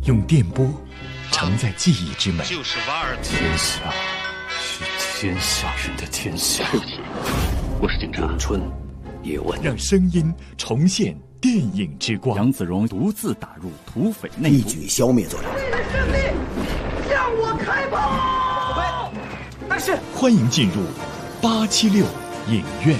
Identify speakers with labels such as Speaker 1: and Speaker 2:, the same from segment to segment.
Speaker 1: 用电波承载记忆之美。
Speaker 2: 就是瓦尔
Speaker 3: 天下是天下人的天下。
Speaker 4: 对不起，我是警察。
Speaker 3: 咏春，叶问，
Speaker 1: 让声音重现电影之光。
Speaker 3: 杨子荣独自打入土匪内部，
Speaker 5: 一举消灭罪人。
Speaker 6: 为了胜利，向我开炮！
Speaker 1: 但是，欢迎进入876影院。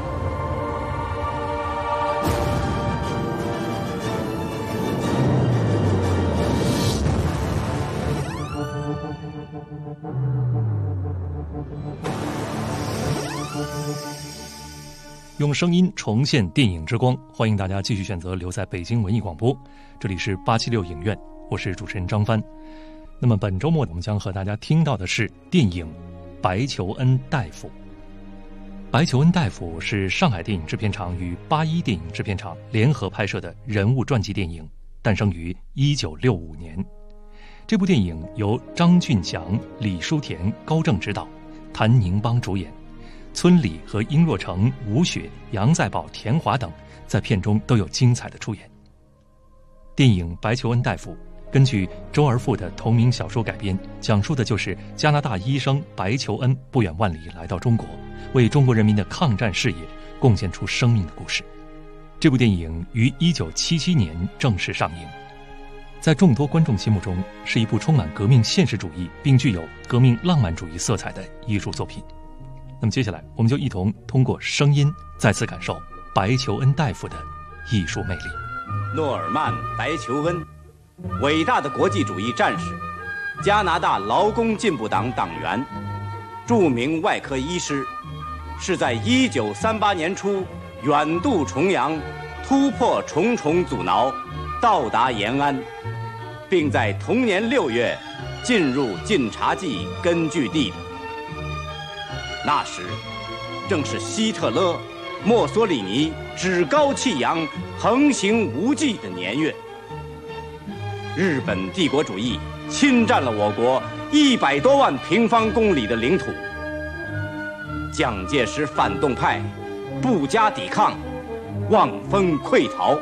Speaker 7: 用声音重现电影之光，欢迎大家继续选择留在北京文艺广播，这里是876影院，我是主持人张帆。那么本周末我们将和大家听到的是电影《白求恩大夫》。白求恩大夫是上海电影制片厂与81电影制片厂联合拍摄的人物传记电影，诞生于1965年。这部电影由张俊祥、李书田、高正执导，谭宁邦主演。村里和殷若成、吴雪、杨再宝、田华等在片中都有精彩的出演。电影《白求恩大夫》根据周而复的同名小说改编，讲述的就是加拿大医生白求恩不远万里来到中国，为中国人民的抗战事业贡献出生命的故事。这部电影于1977年正式上映，在众多观众心目中是一部充满革命现实主义并具有革命浪漫主义色彩的艺术作品。那么接下来我们就一同通过声音再次感受白求恩大夫的艺术魅力。
Speaker 8: 诺尔曼·白求恩，伟大的国际主义战士，加拿大劳工进步党党员，著名外科医师，是在1938年初远渡重洋，突破重重阻挠，到达延安，并在同年6月进入晋察冀根据地的。那时正是希特勒、墨索里尼趾高气扬、横行无忌的年月。日本帝国主义侵占了我国100多万平方公里的领土，蒋介石反动派不加抵抗，望风溃逃。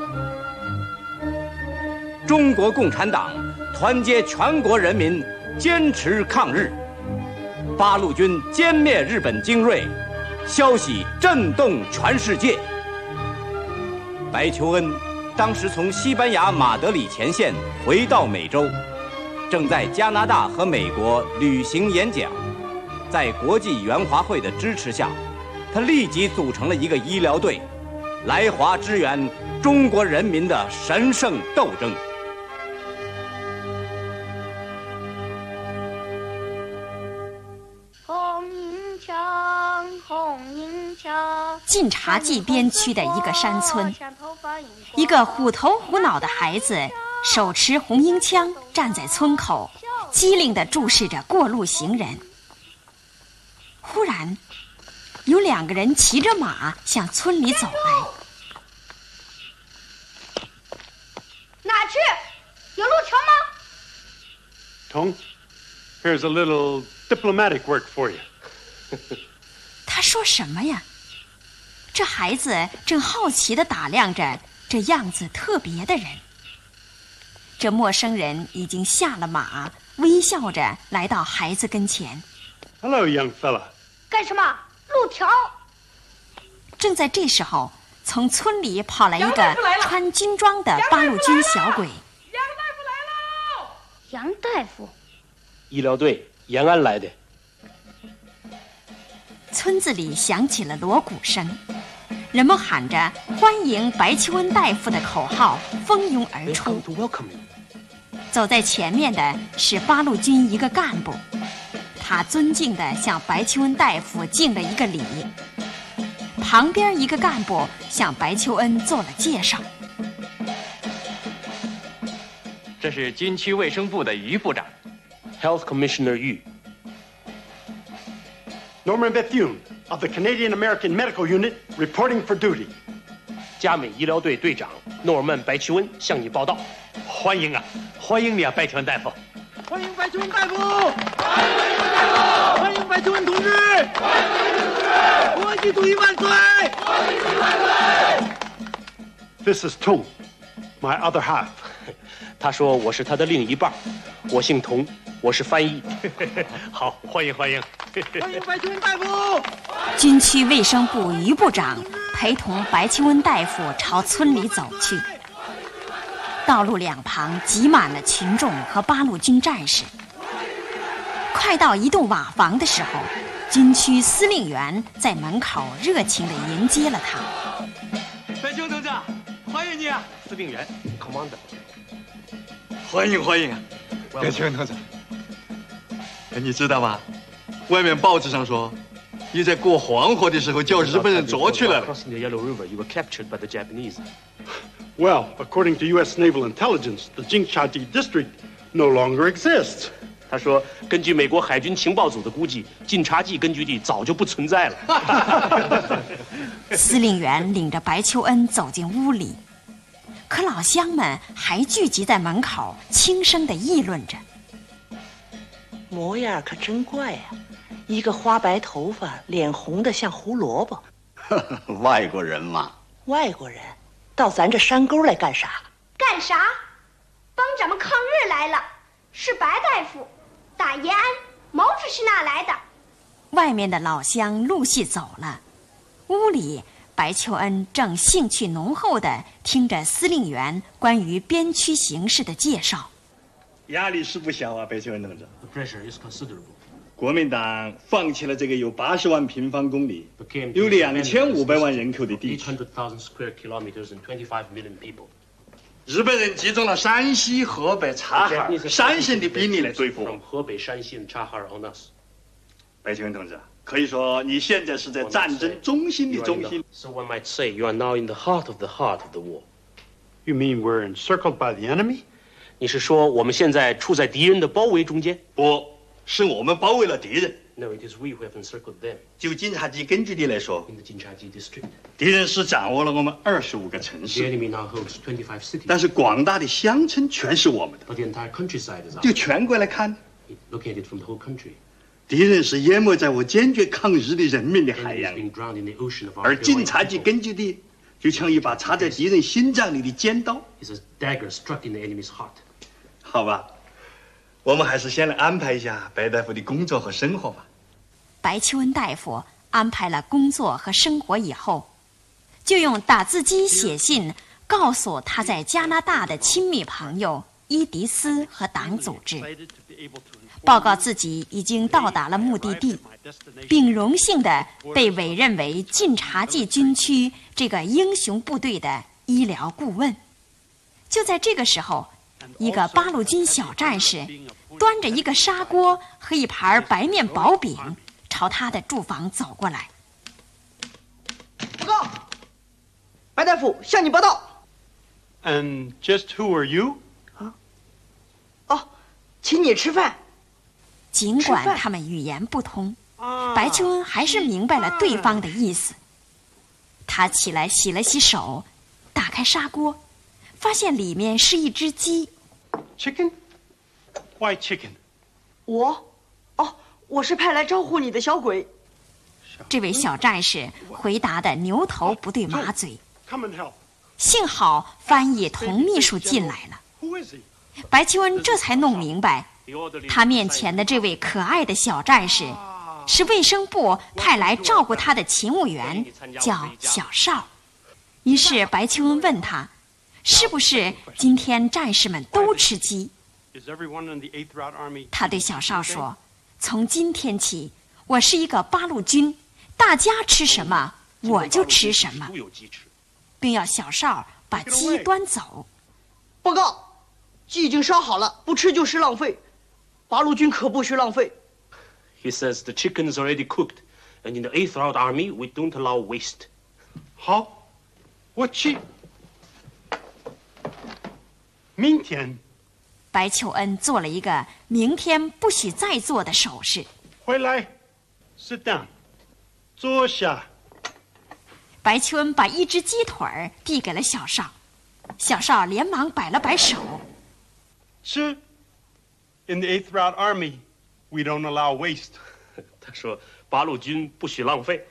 Speaker 8: 中国共产党团结全国人民，坚持抗日。八路军歼灭日本精锐，消息震动全世界。白求恩当时从西班牙马德里前线回到美洲，正在加拿大和美国旅行演讲。在国际援华会的支持下，他立即组成了一个医疗队，来华支援中国人民的神圣斗争。
Speaker 9: 晋察冀边区的一个山村，一个虎头虎脑的孩子手持红缨枪站在村口，机灵地注视着过路行人。忽然有2个人骑着马向村里走来。
Speaker 10: 哪去？有路程吗？
Speaker 11: Tom, here's a little diplomatic work for you.
Speaker 9: 他说什么呀？这孩子正好奇地打量着这样子特别的人。这陌生人已经下了马，微笑着来到孩子跟前。
Speaker 11: Hello, young fella.
Speaker 10: 干什么？路条。
Speaker 9: 正在这时候，从村里跑来一个穿军装的八路军小鬼。
Speaker 10: 杨大夫来喽！杨大夫，
Speaker 11: 医疗队延安来的。
Speaker 9: 村子里响起了锣鼓声，人们喊着欢迎白求恩大夫的口号蜂拥而出。走在前面的是八路军一个干部，他尊敬地向白求恩大夫敬了一个礼。旁边一个干部向白求恩做了介绍。
Speaker 12: 这是军区卫生部的于部长
Speaker 11: Health Commissioner Yu. Norman Bethune of the Canadian American Medical Unit reporting for duty.
Speaker 13: 加美医疗队队长诺尔曼·白求恩向你报道。
Speaker 11: 欢迎啊，欢迎你啊，白求恩大夫。
Speaker 6: 欢迎白求恩大夫！欢迎白求恩同志！欢迎白求恩同志！国际主义万岁！国际主义万岁
Speaker 11: ！This is Tom, my other half.
Speaker 13: 他说我是他的另一半，我姓童，我是翻译。好，欢迎欢迎，
Speaker 6: 欢迎白求恩大夫。
Speaker 9: 军区卫生部于部长陪同白求恩大夫朝村里走去，道路两旁挤满了群众和八路军战士。快到一栋瓦房的时候，军区司令员在门口热情地迎接了他。
Speaker 6: 白求恩同志，欢迎你啊！
Speaker 13: 司令员 ，Commander。
Speaker 2: 欢迎欢迎啊，白求恩同志。你知道吗？外面报纸上说，你在过黄河的时候叫日本人捉去了。
Speaker 11: Well, according to U.S. Naval Intelligence, the Jingchadi district no longer exists.
Speaker 13: 他说，根据美国海军情报组的估计，晋察冀根据地早就不存在了。
Speaker 9: 司令员领着白求恩走进屋里，可老乡们还聚集在门口，轻声地议论着。
Speaker 5: 模样可真怪呀，一个花白头发，脸红的像胡萝卜。
Speaker 4: 外国人嘛。
Speaker 5: 外国人到咱这山沟来干啥？
Speaker 10: 干啥？帮咱们抗日来了。是白大夫。打延安，毛主席哪来的？
Speaker 9: 外面的老乡陆续走了，屋里白求恩正兴趣浓厚地听着司令员关于边区形势的介绍。
Speaker 2: 压力是不小啊，白求恩同志。
Speaker 13: The pressure is considerable.
Speaker 2: 国民党放弃了这个有80万平方公里、有2500万人口的地区。
Speaker 13: 800,000 square kilometers and 25 million people.
Speaker 2: 日本人集中了山西、河北、察哈尔3省的兵力来对付我。
Speaker 13: 河北、山西、察哈尔 on us。
Speaker 2: 白求恩同志，可以说你现在是在战争中心的中心。
Speaker 13: So one might say you are now in the heart of the war.
Speaker 11: You mean we're encircled by the enemy?
Speaker 13: 你是说我们现在处在敌人的包围中间？
Speaker 2: 不是我们包围了敌人。
Speaker 13: No, it is we who have encircled them.
Speaker 2: 就晋察冀根据地来说，
Speaker 13: In the Jinchaji district.
Speaker 2: 敌人是掌握了我们25个城
Speaker 13: The
Speaker 2: 市，
Speaker 13: enemy now holds 25 cities.
Speaker 2: 但是广大的乡村全是我们的。
Speaker 13: But the entire countryside is ours.
Speaker 2: 就全国来看，
Speaker 13: Look at it from the whole country.
Speaker 2: 敌人是淹没在我坚决抗日的人民的海
Speaker 13: Enemy
Speaker 2: 洋
Speaker 13: is，being drowned in the ocean of our
Speaker 2: 而晋
Speaker 13: heroic
Speaker 2: 察冀
Speaker 13: people.
Speaker 2: 根据地就像一把插在敌人心脏里的尖刀。
Speaker 13: Is a dagger struck in the enemy's heart.
Speaker 2: 好吧，我们还是先来安排一下白大夫的工作和生活吧。
Speaker 9: 白求恩大夫安排了工作和生活以后，就用打字机写信告诉他在加拿大的亲密朋友伊迪丝和党组织，报告自己已经到达了目的地，并荣幸地被委任为晋察冀军区这个英雄部队的医疗顾问。就在这个时候，一个八路军小战士端着一个砂锅和一盘白面薄饼朝他的住房走过来。
Speaker 6: 报告，白大夫向你报道。
Speaker 11: And just who are you?
Speaker 6: 哦，请你吃饭。
Speaker 9: 尽管他们语言不通，白求恩还是明白了对方的意思。他起来洗了洗手，打开砂锅，发现里面是一只鸡。
Speaker 11: Chicken? Why chicken?
Speaker 6: 我是派来招呼你的小鬼。
Speaker 9: 这位小战士回答的牛头不对马嘴。
Speaker 11: Come and help.
Speaker 9: 幸好翻译童秘书进来了，
Speaker 11: Who is he?
Speaker 9: 白求恩这才弄明白，他面前的这位可爱的小战士是卫生部派来照顾他的勤务员，叫小邵。于是白求恩问他，是不是今天战士们都吃鸡？
Speaker 11: Is everyone in the 8th Route Army?
Speaker 9: 他对小邵说，从今天起，我是一个八路军，大家吃什么我就吃什么，并要小邵把鸡端走。
Speaker 6: 报告，鸡已经烧好了，不吃就是浪费。八路军可不许浪费。
Speaker 13: He says the chicken is already cooked, and in the 8th Route Army we don't allow waste.
Speaker 11: 好，我去。明天。
Speaker 9: 白求恩做了一个明天不许再做的手势。
Speaker 11: 回来 ，sit down， 坐下。
Speaker 9: 白求恩把一只鸡腿儿递给了小邵，小邵连忙摆了摆手。
Speaker 11: 吃。In the 8th Route Army, we don't allow waste.
Speaker 13: 他说八路军不许浪费。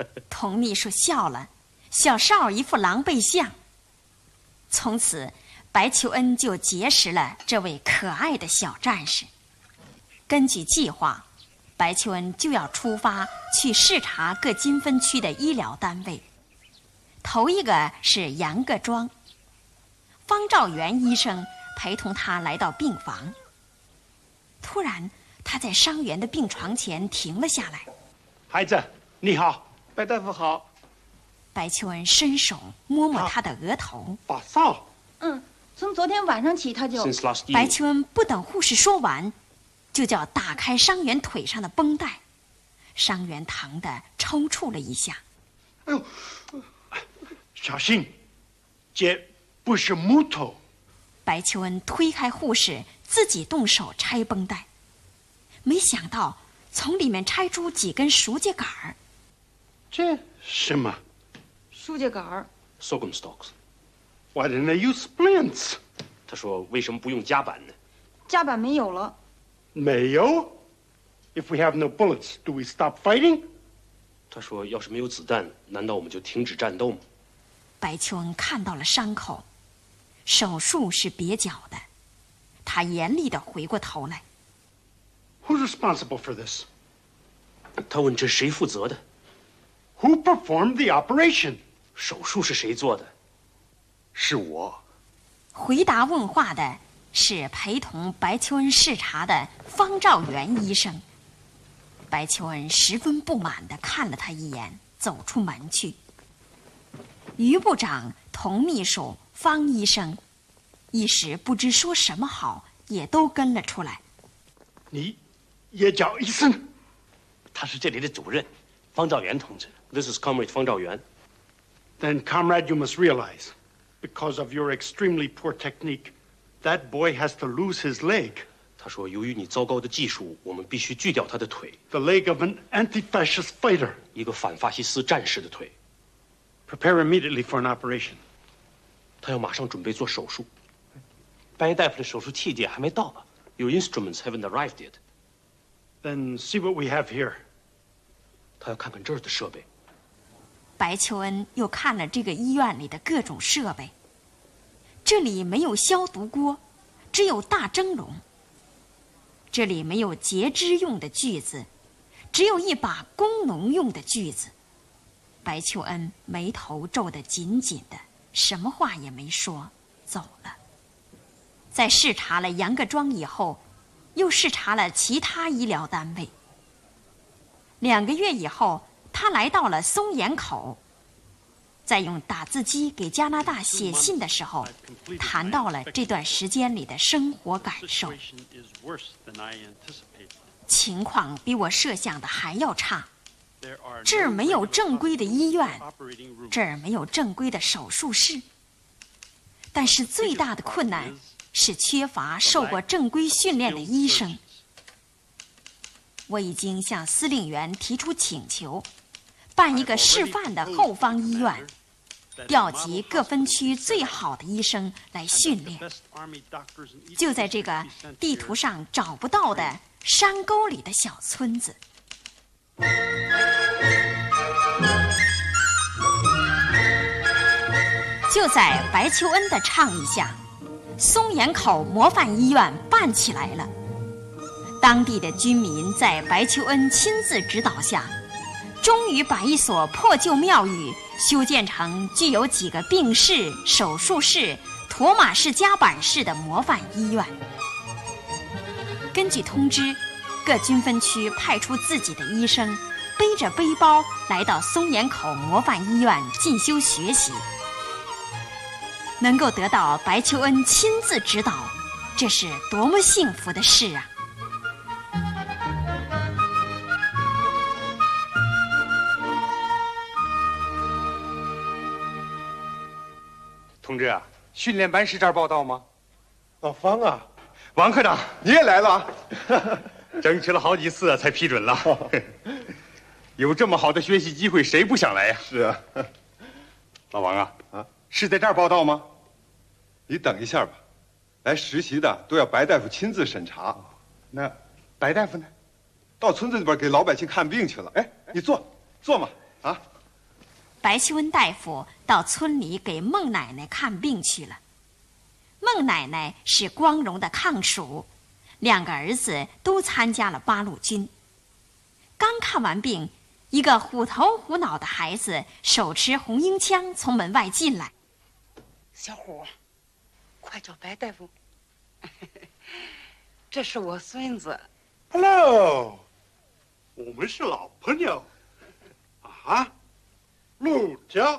Speaker 9: 童秘书笑了，小邵一副狼狈相。从此， 白求恩就结识了这位可爱的小战士。根据计划，白求恩就要出发去视察各金分区的医疗单位。头一个是杨各庄，方兆元医生陪同他来到病房。突然，他在伤员的病床前停了下来。
Speaker 11: 孩子，你好，白大夫好。
Speaker 9: 白求恩伸手摸摸他的额头。
Speaker 11: 发烧。
Speaker 14: 从昨天晚上起他就。
Speaker 9: 白求恩不等护士说完，就叫打开伤员腿上的绷带，伤员疼得抽搐了一下。
Speaker 11: 哎呦，小心，这不是木头。
Speaker 9: 白求恩推开护士，自己动手拆绷带，没想到从里面拆出几根熟秸秆儿。
Speaker 11: 这什么？
Speaker 14: 熟秸秆儿。
Speaker 13: Sorghum stalks.
Speaker 11: Why didn't they use splints?
Speaker 13: 他说为什么不用夹板呢？
Speaker 14: 夹板没有了。
Speaker 11: 没有。If we have no bullets, do we stop fighting?
Speaker 13: 他说要是没有子弹，难道我们就停止战斗吗？
Speaker 9: 白求恩看到了伤口，手术是蹩脚的，他严厉地回过头来。
Speaker 11: Who's responsible for this?
Speaker 13: 他问这谁负责的
Speaker 11: ？Who performed the operation?
Speaker 13: 手术是谁做的？
Speaker 11: 是我。
Speaker 9: 回答问话的是陪同白求恩视察的方兆元医生。白求恩十分不满地看了他一眼，走出门去。于部长、童秘书、方医生一时不知说什么好，也都跟了出来。
Speaker 11: 你也叫医生？
Speaker 13: 他是这里的主任，方兆元同志。This is Comrade 方兆元。
Speaker 11: Then, comrade, you must realize, because of your extremely poor technique, that boy has to lose his leg.
Speaker 13: 他说，由于你糟糕的技术，我们必须锯掉他的腿。
Speaker 11: The leg of an anti-fascist fighter.
Speaker 13: 一个反法西斯战士的腿。
Speaker 11: Prepare immediately for an operation.
Speaker 13: 他要马上准备做手术。白大夫的手术器械还没到吧 ？Your instruments haven't arrived yet.
Speaker 11: Then see what we have here.
Speaker 13: 他要看看这儿的设备。
Speaker 9: 白求恩又看了这个医院里的各种设备，这里没有消毒锅，只有大蒸笼；这里没有截肢用的锯子，只有一把工农用的锯子。白求恩眉头皱得紧紧的，什么话也没说，走了。在视察了杨各庄以后，又视察了其他医疗单位。2个月以后，他来到了松岩口，在用打字机给加拿大写信的时候，谈到了这段时间里的生活感受。情况比我设想的还要差，这儿没有正规的医院，这儿没有正规的手术室，但是最大的困难是缺乏受过正规训练的医生。我已经向司令员提出请求，办一个示范的后方医院，调集各分区最好的医生来训练。就在这个地图上找不到的山沟里的小村子。就在白求恩的倡议下，松岩口模范医院办起来了。当地的居民在白求恩亲自指导下，终于把一所破旧庙宇修建成具有几个病室、手术室、驼马式夹板式的模范医院。根据通知，各军分区派出自己的医生，背着背包来到松岩口模范医院进修学习。能够得到白求恩亲自指导，这是多么幸福的事啊！
Speaker 15: 同志啊，训练班是这儿报道吗？
Speaker 11: 老方啊，
Speaker 15: 王科长，你也来了，争取了好几次才批准了。有这么好的学习机会，谁不想来呀？
Speaker 16: 是啊，
Speaker 15: 老王啊，是在这儿报道吗？
Speaker 16: 你等一下吧，来实习的都要白大夫亲自审查。
Speaker 15: 那白大夫呢？
Speaker 16: 到村子里边给老百姓看病去了。哎，你坐嘛，啊。
Speaker 9: 白求恩大夫到村里给孟奶奶看病去了。 孟奶奶是光荣的抗蜀，2个儿子都参加了八路军。刚看完病，一个虎头虎脑的孩子手持红缨枪从门外进来。
Speaker 17: 小虎，快叫白大夫。这是我孙子。
Speaker 11: Hello， 我们是老朋友。啊，陆家。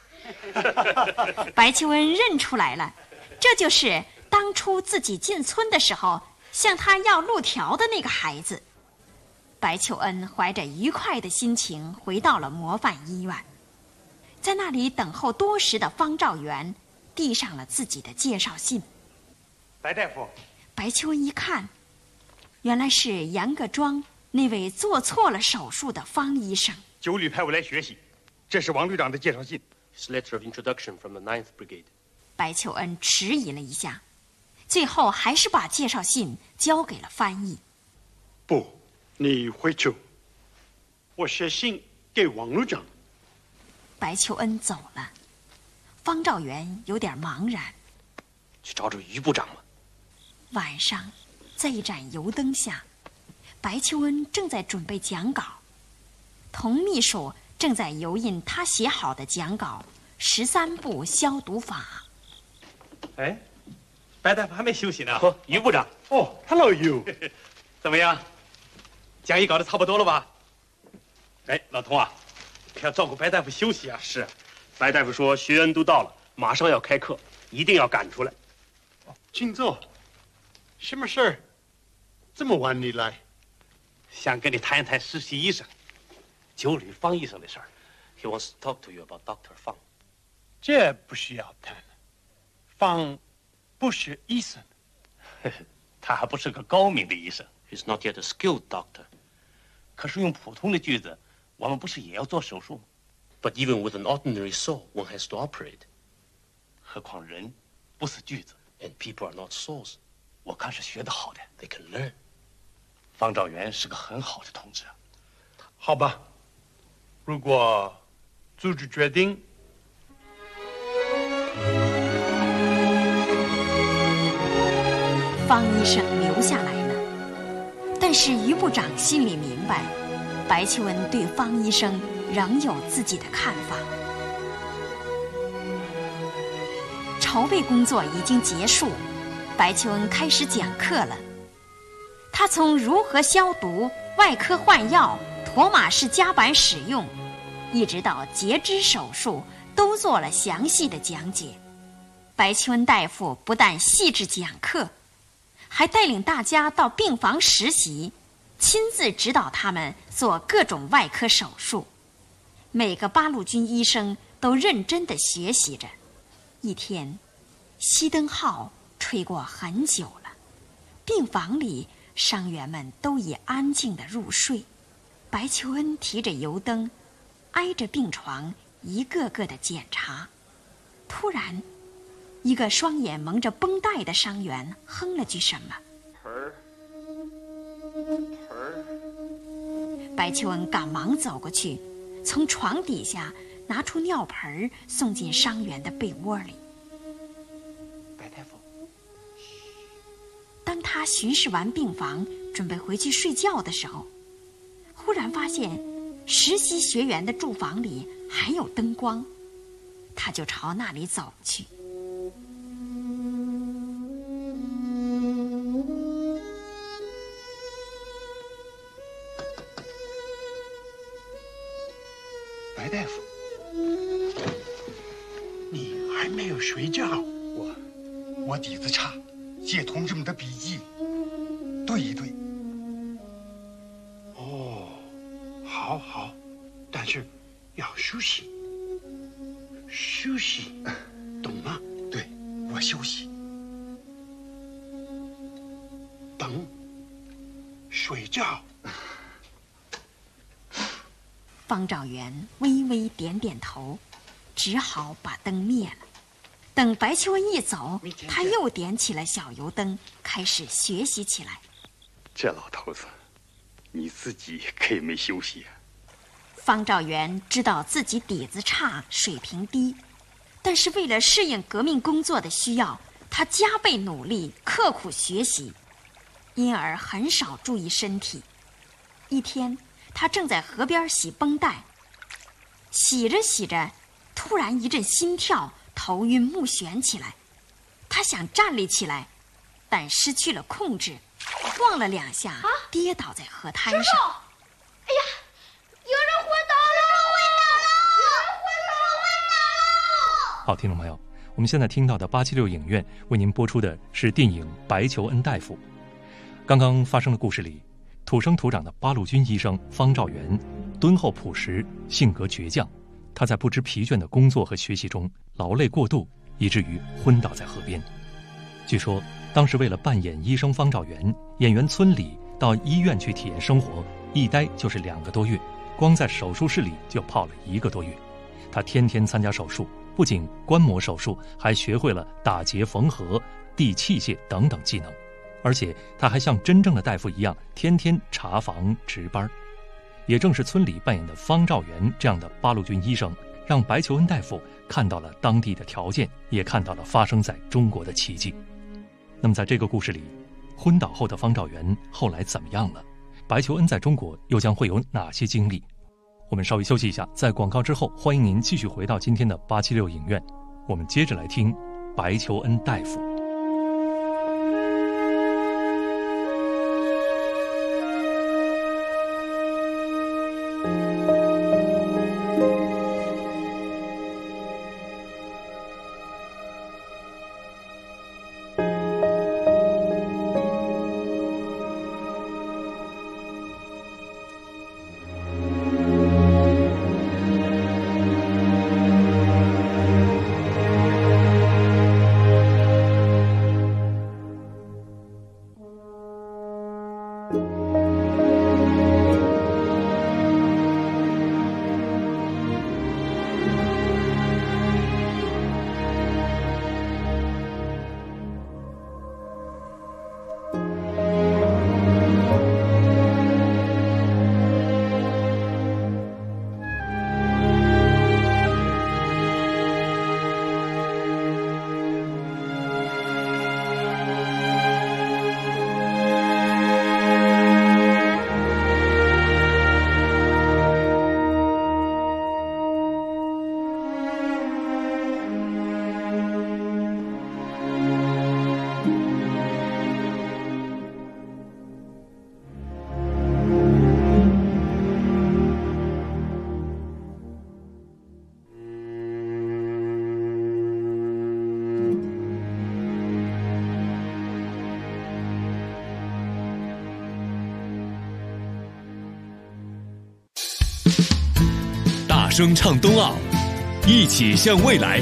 Speaker 9: 白求恩认出来了，这就是当初自己进村的时候向他要路条的那个孩子。白求恩怀着愉快的心情回到了模范医院，在那里等候多时的方兆元递上了自己的介绍信。
Speaker 11: 白大夫，
Speaker 9: 白求恩一看，原来是杨各庄那位做错了手术的方医生。
Speaker 15: 9旅派我来学习，这是王旅长的介绍信。
Speaker 13: His letter of introduction from the 9th Brigade。
Speaker 9: 白求恩迟疑了一下，最后还是把介绍信交给了翻译。
Speaker 11: 不，你回去，我写信给王旅长。
Speaker 9: 白求恩走了，方兆元有点茫然。
Speaker 13: 去找找于部长嘛。
Speaker 9: 晚上，在一盏油灯下，白求恩正在准备讲稿，童秘书正在油印他写好的讲稿13步消毒法。
Speaker 12: 哎，白大夫还没休息呢。
Speaker 13: 于部长。
Speaker 11: 哦 ，Hello you。
Speaker 12: 怎么样？讲义搞得差不多了吧？
Speaker 13: 哎，老童啊，可要照顾白大夫休息啊。是，白大夫说学员都到了，马上要开课，一定要赶出来。
Speaker 11: 请坐。什么事儿？这么晚你来？
Speaker 13: 想跟你谈一谈实习医生，9旅方医生的事儿。He wants to talk to you about Dr. Fang。
Speaker 11: 这不需要谈了，方不是医生。
Speaker 12: 他还不是个高明的医生。
Speaker 13: He's not yet a skilled doctor。
Speaker 12: 可是用普通的锯子，我们不是也要做手术吗
Speaker 13: ？But even with an ordinary saw, one has to operate。
Speaker 12: 何况人不是锯子。
Speaker 13: And people are not saws。
Speaker 12: 我看是学得好的。
Speaker 13: They can learn。
Speaker 12: 方兆元是个很好的同志。
Speaker 11: 好吧，如果组织决定。
Speaker 9: 方医生留下来了，但是于部长心里明白，白求恩对方医生仍有自己的看法。筹备工作已经结束，白求恩开始讲课了。他从如何消毒、外科换药、妥玛氏夹板使用，一直到截肢手术，都做了详细的讲解。白求恩大夫不但细致讲课，还带领大家到病房实习，亲自指导他们做各种外科手术。每个八路军医生都认真地学习着。一天，熄灯号吹过很久了，病房里伤员们都已安静地入睡。白求恩提着油灯，挨着病床一个个地检查。突然，一个双眼蒙着绷带的伤员哼了句什么。白求恩赶忙走过去，从床底下拿出尿盆送进伤员的被窝里。
Speaker 12: 白大夫，
Speaker 9: 当他巡视完病房，准备回去睡觉的时候，忽然发现实习学员的住房里还有灯光，他就朝那里走去。
Speaker 11: 白大夫，你还没有睡觉？
Speaker 18: 我底子差，借同志们的笔记对一对。
Speaker 11: 哦，好好，但是要休息，休息，懂吗？
Speaker 18: 对，我休息。
Speaker 11: 等，睡觉。
Speaker 9: 方兆元微微点点头，只好把灯灭了。等白求恩一走，他又点起了小油灯，开始学习起来。
Speaker 15: 这老头子，你自己可以没休息啊。
Speaker 9: 方兆元知道自己底子差，水平低，但是为了适应革命工作的需要， 他加倍努力，刻苦学习，因而很少注意身体。一天，他正在河边洗绷带，洗着洗着，突然一阵心跳，头晕目眩起来。他想站立起来，但失去了控制，晃了2下，跌倒在河滩上。
Speaker 10: 师傅，哎呀，有人昏倒了！
Speaker 7: 好，听众朋友，我们现在听到的876影院为您播出的是电影《白求恩大夫》。刚刚发生的故事里，土生土长的八路军医生方兆元敦厚朴实，性格倔强。他在不知疲倦的工作和学习中劳累过度，以至于昏倒在河边。据说当时为了扮演医生方兆元，演员村里到医院去体验生活，一待就是2个多月，光在手术室里就泡了1个多月。他天天参加手术，不仅观摩手术，还学会了打结缝合、递器械等等技能，而且他还像真正的大夫一样，天天查房值班。也正是村里扮演的方兆元这样的八路军医生，让白求恩大夫看到了当地的条件，也看到了发生在中国的奇迹。那么在这个故事里，昏倒后的方兆元后来怎么样了？白求恩在中国又将会有哪些经历？我们稍微休息一下，在广告之后，欢迎您继续回到今天的876影院，我们接着来听白求恩大夫。
Speaker 1: 大声唱冬奥，一起向未来。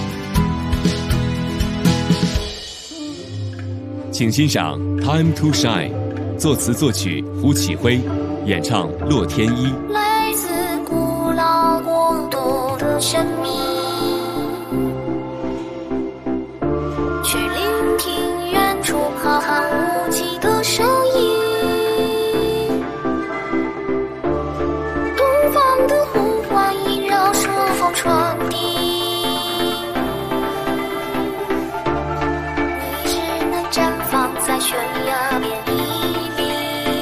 Speaker 1: 请欣赏《Time to Shine》，作词作曲胡启辉，演唱洛天依。
Speaker 19: 来自古老国度的神秘，去聆听远处浩瀚无际的声音。东方的呼唤萦绕顺风传递，你只能绽放在悬崖边屹立。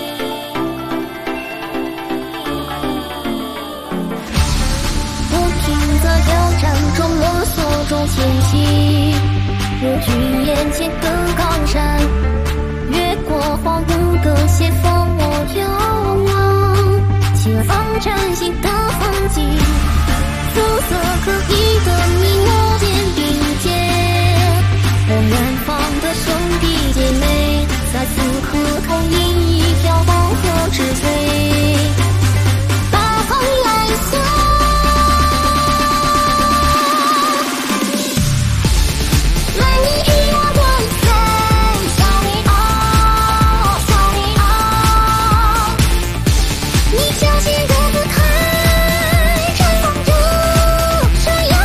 Speaker 19: 不停在挑战中摸索中前行，日据眼前的高山，越过荒芜的斜峰，我遥望前方崭新的风景。肤色可疑的你我肩并肩，和远方的兄弟姐妹在此刻同饮一条黄河之水，大风来袭。相信的舞台绽放着闪耀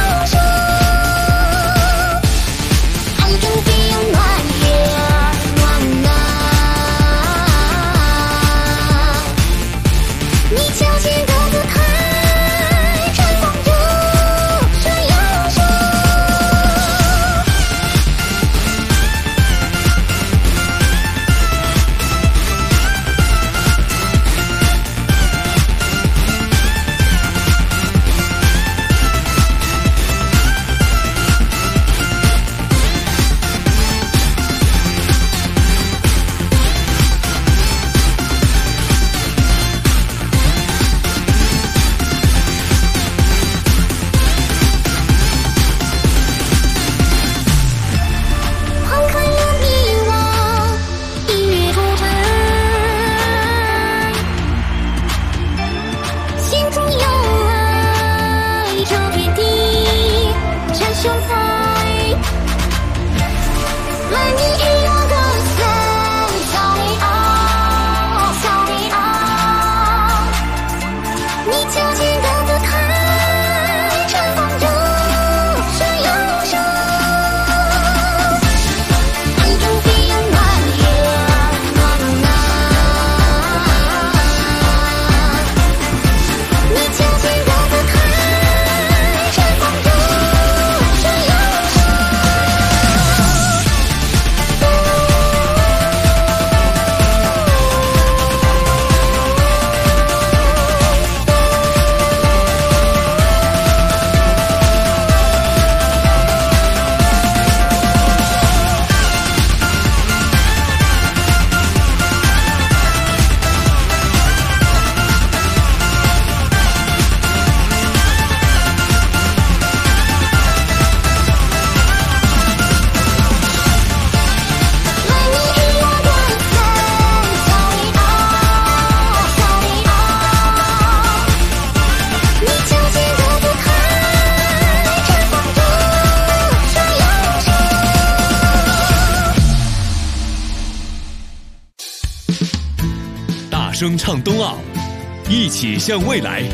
Speaker 1: 大声唱冬奥，一起向未来。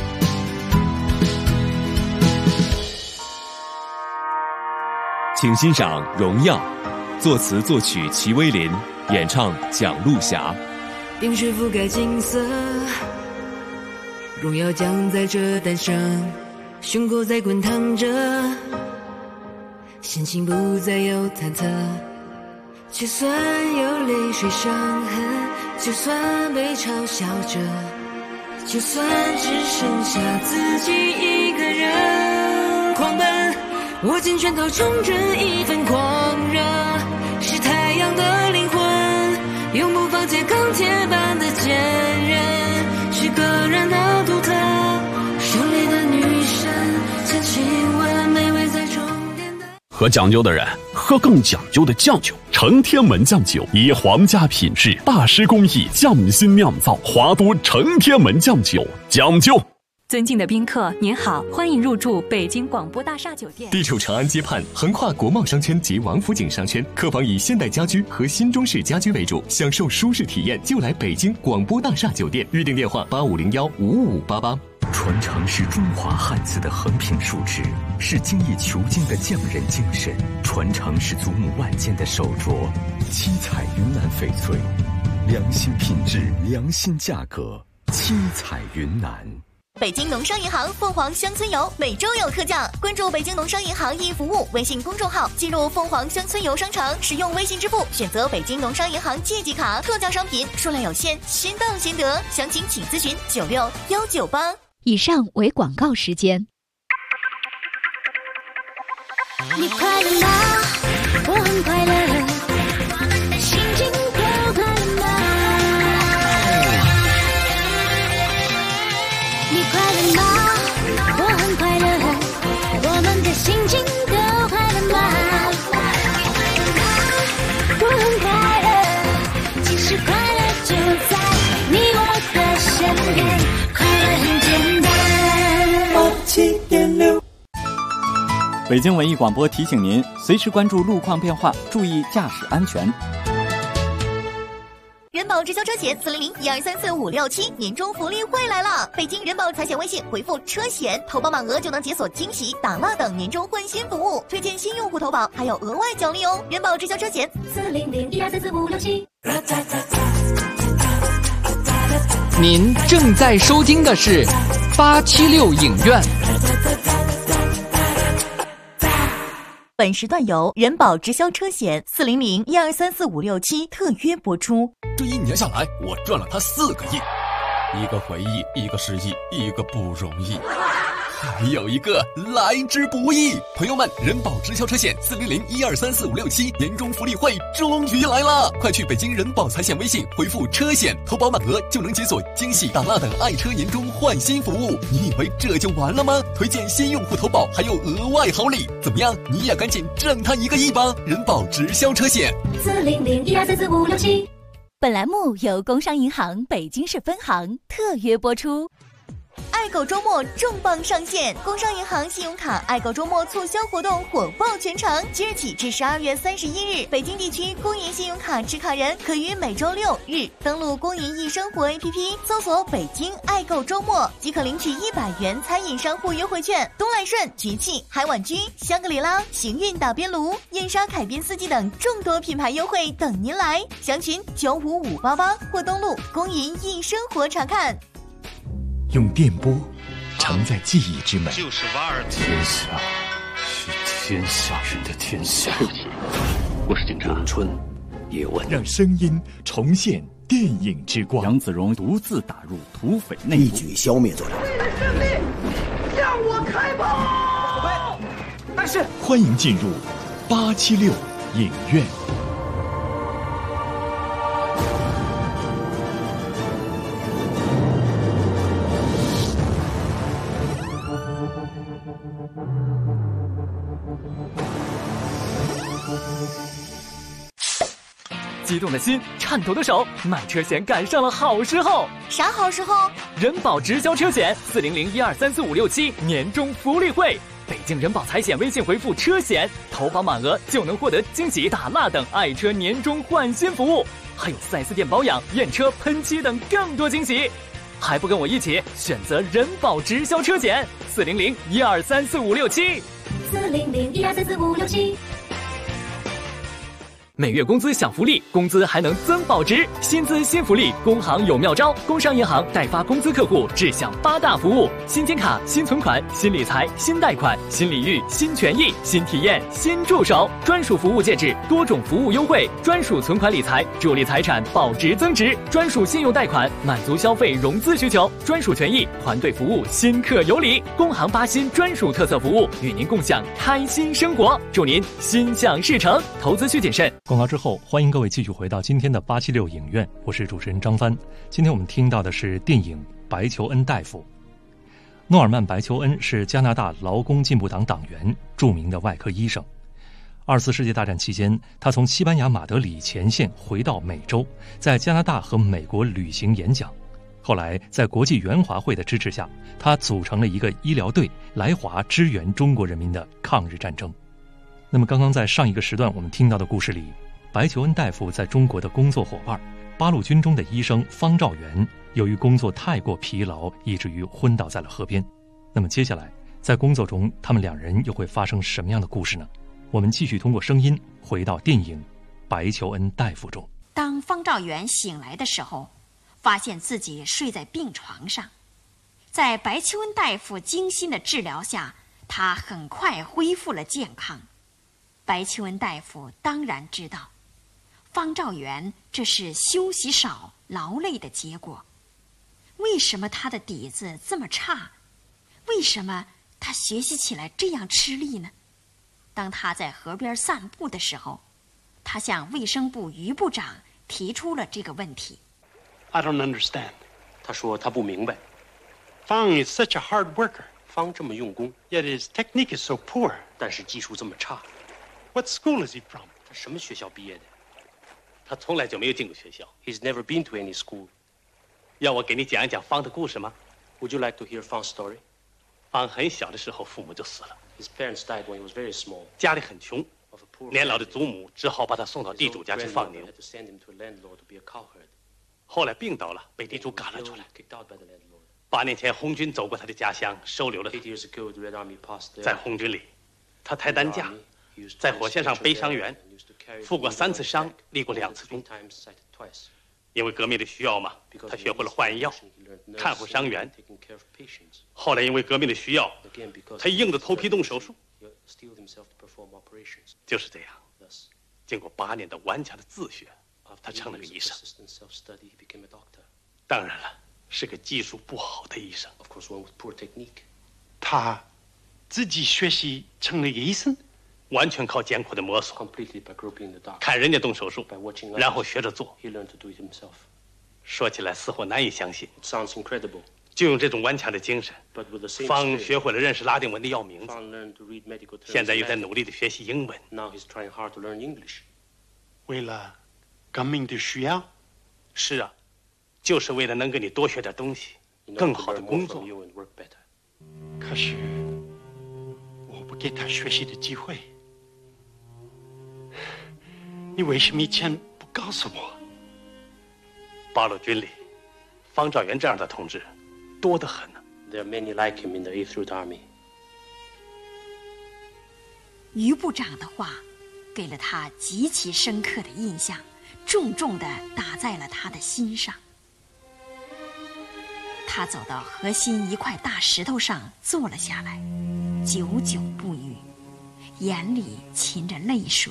Speaker 1: 请欣赏《荣耀》，作词作曲齐威林，演唱蒋璐霞。
Speaker 20: 冰水覆盖金色，荣耀将在这诞生，胸口在滚烫着，心情不再有忐忑。就算有泪水伤痕，就算被嘲笑着，就算只剩下自己一个人狂奔，握紧拳头冲着一份狂热，是太阳的灵魂，永不放弃钢铁般的坚韧，是个人的独特，胜利的女神，将亲吻美味在终点的。
Speaker 21: 喝讲究的人喝更讲究的酱酒，承天门酱酒以皇家品质、大师工艺匠心酿造，华都承天门酱酒，讲究。
Speaker 22: 尊敬的宾客，您好，欢迎入住北京广播大厦酒店。
Speaker 23: 地处长安街畔，横跨国贸商圈及王府井商圈，客房以现代家居和新中式家居为主，享受舒适体验就来北京广播大厦酒店。预订电话8501-55588。
Speaker 3: 传承是中华汉字的横平竖直，是精益求精的匠人精神；传承是祖母万件的手镯，七彩云南翡翠，良心品质，良心价格，七彩云南。
Speaker 24: 北京农商银行凤凰乡村游每周有特价，关注北京农商银行易服务微信公众号，进入凤凰乡村游商城，使用微信支付，选择北京农商银行借记卡，特价商品数量有限，先到先得，详情请咨询96198。
Speaker 25: 以上为广告时间。
Speaker 19: 你快乐吗？我很快乐，心情都快乐吗？你快乐吗？我很快乐，我们的心情都快乐吗？我很快乐，其实快乐就在你我的身边，快乐很简单。87.6
Speaker 26: 北京文艺广播提醒您，随时关注路况变化，注意驾驶安全。
Speaker 24: 人保直销车险400-1234567年终福利会来了！北京人保财险微信回复车险，投保满额就能解锁惊喜、打蜡等年终换新服务，推荐新用户投保还有额外奖励哦！人保直销车险400-1234567。
Speaker 27: 您正在收听的是876影院。
Speaker 24: 本时段由人保直销车险400-1234567特约播出。
Speaker 28: 这1年下来，我赚了他4个亿，一个回忆，一个失忆，一个不容易，还有一个来之不易。朋友们，人保直销车险400-1234567年终福利会终于来了！快去北京人保财险微信回复车险，投保满额就能解锁惊喜、打蜡等爱车年终换新服务。你以为这就完了吗？推荐新用户投保还有额外好礼，怎么样？你也赶紧挣他1个亿吧！人保直销车险
Speaker 24: 400-1234567。本栏目由工商银行北京市分行特约播出。爱狗周末重磅上线，工商银行信用卡爱狗周末促销活动火爆全城，即日起至12月31日，北京地区工银信用卡持卡人可于每周6日登录工银易生活 APP， 搜索北京爱购周末，即可领取100元餐饮商户优惠券。东来顺、局气、海碗居、香格里拉、行运打边炉、燕莎凯宾斯基等众多品牌优惠等您来，详询95588或登录工银易生活查看。
Speaker 3: 用电波承载记忆之美，
Speaker 13: 就是瓦尔
Speaker 3: 天下是天下人的天下。
Speaker 29: 对不起，我是警察。咏春叶问，
Speaker 3: 让声音重现电影之光。
Speaker 26: 杨子荣独自打入土匪内部，
Speaker 29: 一举消灭作者。
Speaker 6: 胜利，向我开炮！
Speaker 3: 但是，欢迎进入876影院。
Speaker 27: 激动的心，颤抖的手，买车险赶上了好时候。
Speaker 24: 啥好时候？
Speaker 27: 人保直销车险400-1234567年终福利会，北京人保财险微信回复车险，投保满额就能获得惊喜、打蜡等爱车年终换新服务。 还有4S店保养、验车、喷漆等更多惊喜。还不跟我一起选择人保直销车险？400-123-4567，400-123-4567。每月工资享福利，工资还能增保值，薪资新福利，工行有妙招。工商银行代发工资客户只享8大服务：新金卡、新存款、新理财、新贷款、新礼遇、新权益、新体验、新助手，专属服务介质，多种服务优惠，专属存款理财，助力财产保值增值，专属信用贷款，满足消费融资需求，专属权益，团队服务，新客有礼。工行8新专属特色服务，与您共享开心生活，祝您心想事成。投资需谨慎。
Speaker 7: 广告之后，欢迎各位继续回到今天的876影院，我是主持人张帆。今天我们听到的是电影《白求恩大夫》。诺尔曼·白求恩是加拿大劳工进步党党员，著名的外科医生。2次世界大战期间，他从西班牙马德里前线回到美洲，在加拿大和美国旅行演讲。后来在国际援华会的支持下，他组成了一个医疗队来华支援中国人民的抗日战争。那么刚刚在上一个时段我们听到的故事里，白求恩大夫在中国的工作伙伴八路军中的医生方兆元，由于工作太过疲劳，以至于昏倒在了河边。那么接下来在工作中他们2人又会发生什么样的故事呢？我们继续通过声音回到电影《白求恩大夫》中。
Speaker 9: 当方兆元醒来的时候，发现自己睡在病床上。在白求恩大夫精心的治疗下，他很快恢复了健康。白求恩大夫当然知道，方兆元这是休息少、劳累的结果。为什么他的底子这么差？为什么他学习起来这样吃力呢？当他在河边散步的时候，他向卫生部于部长提出了这个问题。
Speaker 11: I don't understand.
Speaker 13: 他说他不明白。
Speaker 11: Fang is such a hard worker.
Speaker 13: 方这么用功
Speaker 11: Yet his technique is so poor.
Speaker 13: 但是技术这么差。
Speaker 11: What school is he from?
Speaker 13: 他什么学校毕业的？
Speaker 15: 他从来就没有进过学校。
Speaker 13: He's never been to any school.
Speaker 15: 要我给你讲一讲方的故事吗？
Speaker 13: Would you like to hear Fang's story?
Speaker 15: 方很小的时候父母就死了，
Speaker 13: His parents died when he was very small.
Speaker 15: 家里很穷，
Speaker 13: Of a poor
Speaker 15: 年老的祖母只好把他送到
Speaker 13: His
Speaker 15: 地
Speaker 13: old
Speaker 15: 主家去
Speaker 13: grandmother
Speaker 15: 放牛。
Speaker 13: had to send him to a landlord to be a cowherd.
Speaker 15: 后来病倒了，被地主
Speaker 13: He
Speaker 15: 赶了
Speaker 13: was
Speaker 15: 出来。
Speaker 13: kicked out by the landlord.
Speaker 15: 8年前红军走过他的家乡，收留了
Speaker 13: 8
Speaker 15: 他。
Speaker 13: years ago, the Red Army passed there.
Speaker 15: 在红军里，他抬担架，
Speaker 13: He used to
Speaker 15: 在火线上背伤员，
Speaker 13: and used to carry
Speaker 15: 负过
Speaker 13: food
Speaker 15: 3次
Speaker 13: on his
Speaker 15: 伤
Speaker 13: back,
Speaker 15: 立过
Speaker 13: and
Speaker 15: 2次
Speaker 13: three
Speaker 15: 功。
Speaker 13: times sighted twice.
Speaker 15: 因为革命的需要嘛，
Speaker 13: Because
Speaker 15: 他
Speaker 13: of
Speaker 15: 学会了
Speaker 13: his
Speaker 15: 换药、
Speaker 13: profession, he learned
Speaker 15: 看护
Speaker 13: nursing
Speaker 15: 伤员
Speaker 13: and。taking care of patients.
Speaker 15: 后来因为革命的需要，
Speaker 13: Again, because
Speaker 15: 他硬着头皮动手术。
Speaker 13: he steeled himself to perform operations.
Speaker 15: 就是这样，
Speaker 13: Thus,
Speaker 15: 经过8年的顽强的自学， 他
Speaker 13: after
Speaker 15: 成了个
Speaker 13: years
Speaker 15: 医
Speaker 13: of
Speaker 15: 生。
Speaker 13: persistent self-study, he became a doctor.
Speaker 15: 当然了，是个技术不好的医生。
Speaker 13: Of course, one with poor technique.
Speaker 11: 他自己学习成了医生，
Speaker 15: 完全靠艰苦的摸索，
Speaker 13: Completely by groping in the dark.
Speaker 15: 看人家动手术，
Speaker 13: By watching
Speaker 15: 然后
Speaker 13: others,
Speaker 15: 学着做。
Speaker 13: he learned to do it himself.
Speaker 15: 说起来似乎难以相信，
Speaker 13: It sounds incredible,
Speaker 15: 就用这种顽强的精神，
Speaker 13: but with the same
Speaker 15: 方
Speaker 13: spirit,
Speaker 15: 学会了认识拉丁文的药名字，
Speaker 13: Fang learned to read medical terms.
Speaker 15: 现在又在
Speaker 13: in
Speaker 15: 努力的学习英文。
Speaker 13: Latin. Now he's trying hard to learn English.
Speaker 11: 为了革命的需要。
Speaker 15: 是啊，就是为了能给你多学点东西，
Speaker 13: In order
Speaker 15: 更
Speaker 13: to
Speaker 15: 好的
Speaker 13: learn more
Speaker 15: 工
Speaker 13: from
Speaker 15: 作。
Speaker 13: you and work better.
Speaker 11: 可是我不给他学习的机会，你为什么以前不告诉我？
Speaker 15: 八路军里，方兆元这样的同志多得很呢。
Speaker 13: There are many like him in the 8th Route Army.
Speaker 9: 于部长的话给了他极其深刻的印象，重重地打在了他的心上。他走到河心一块大石头上坐了下来，久久不语，眼里噙着泪水。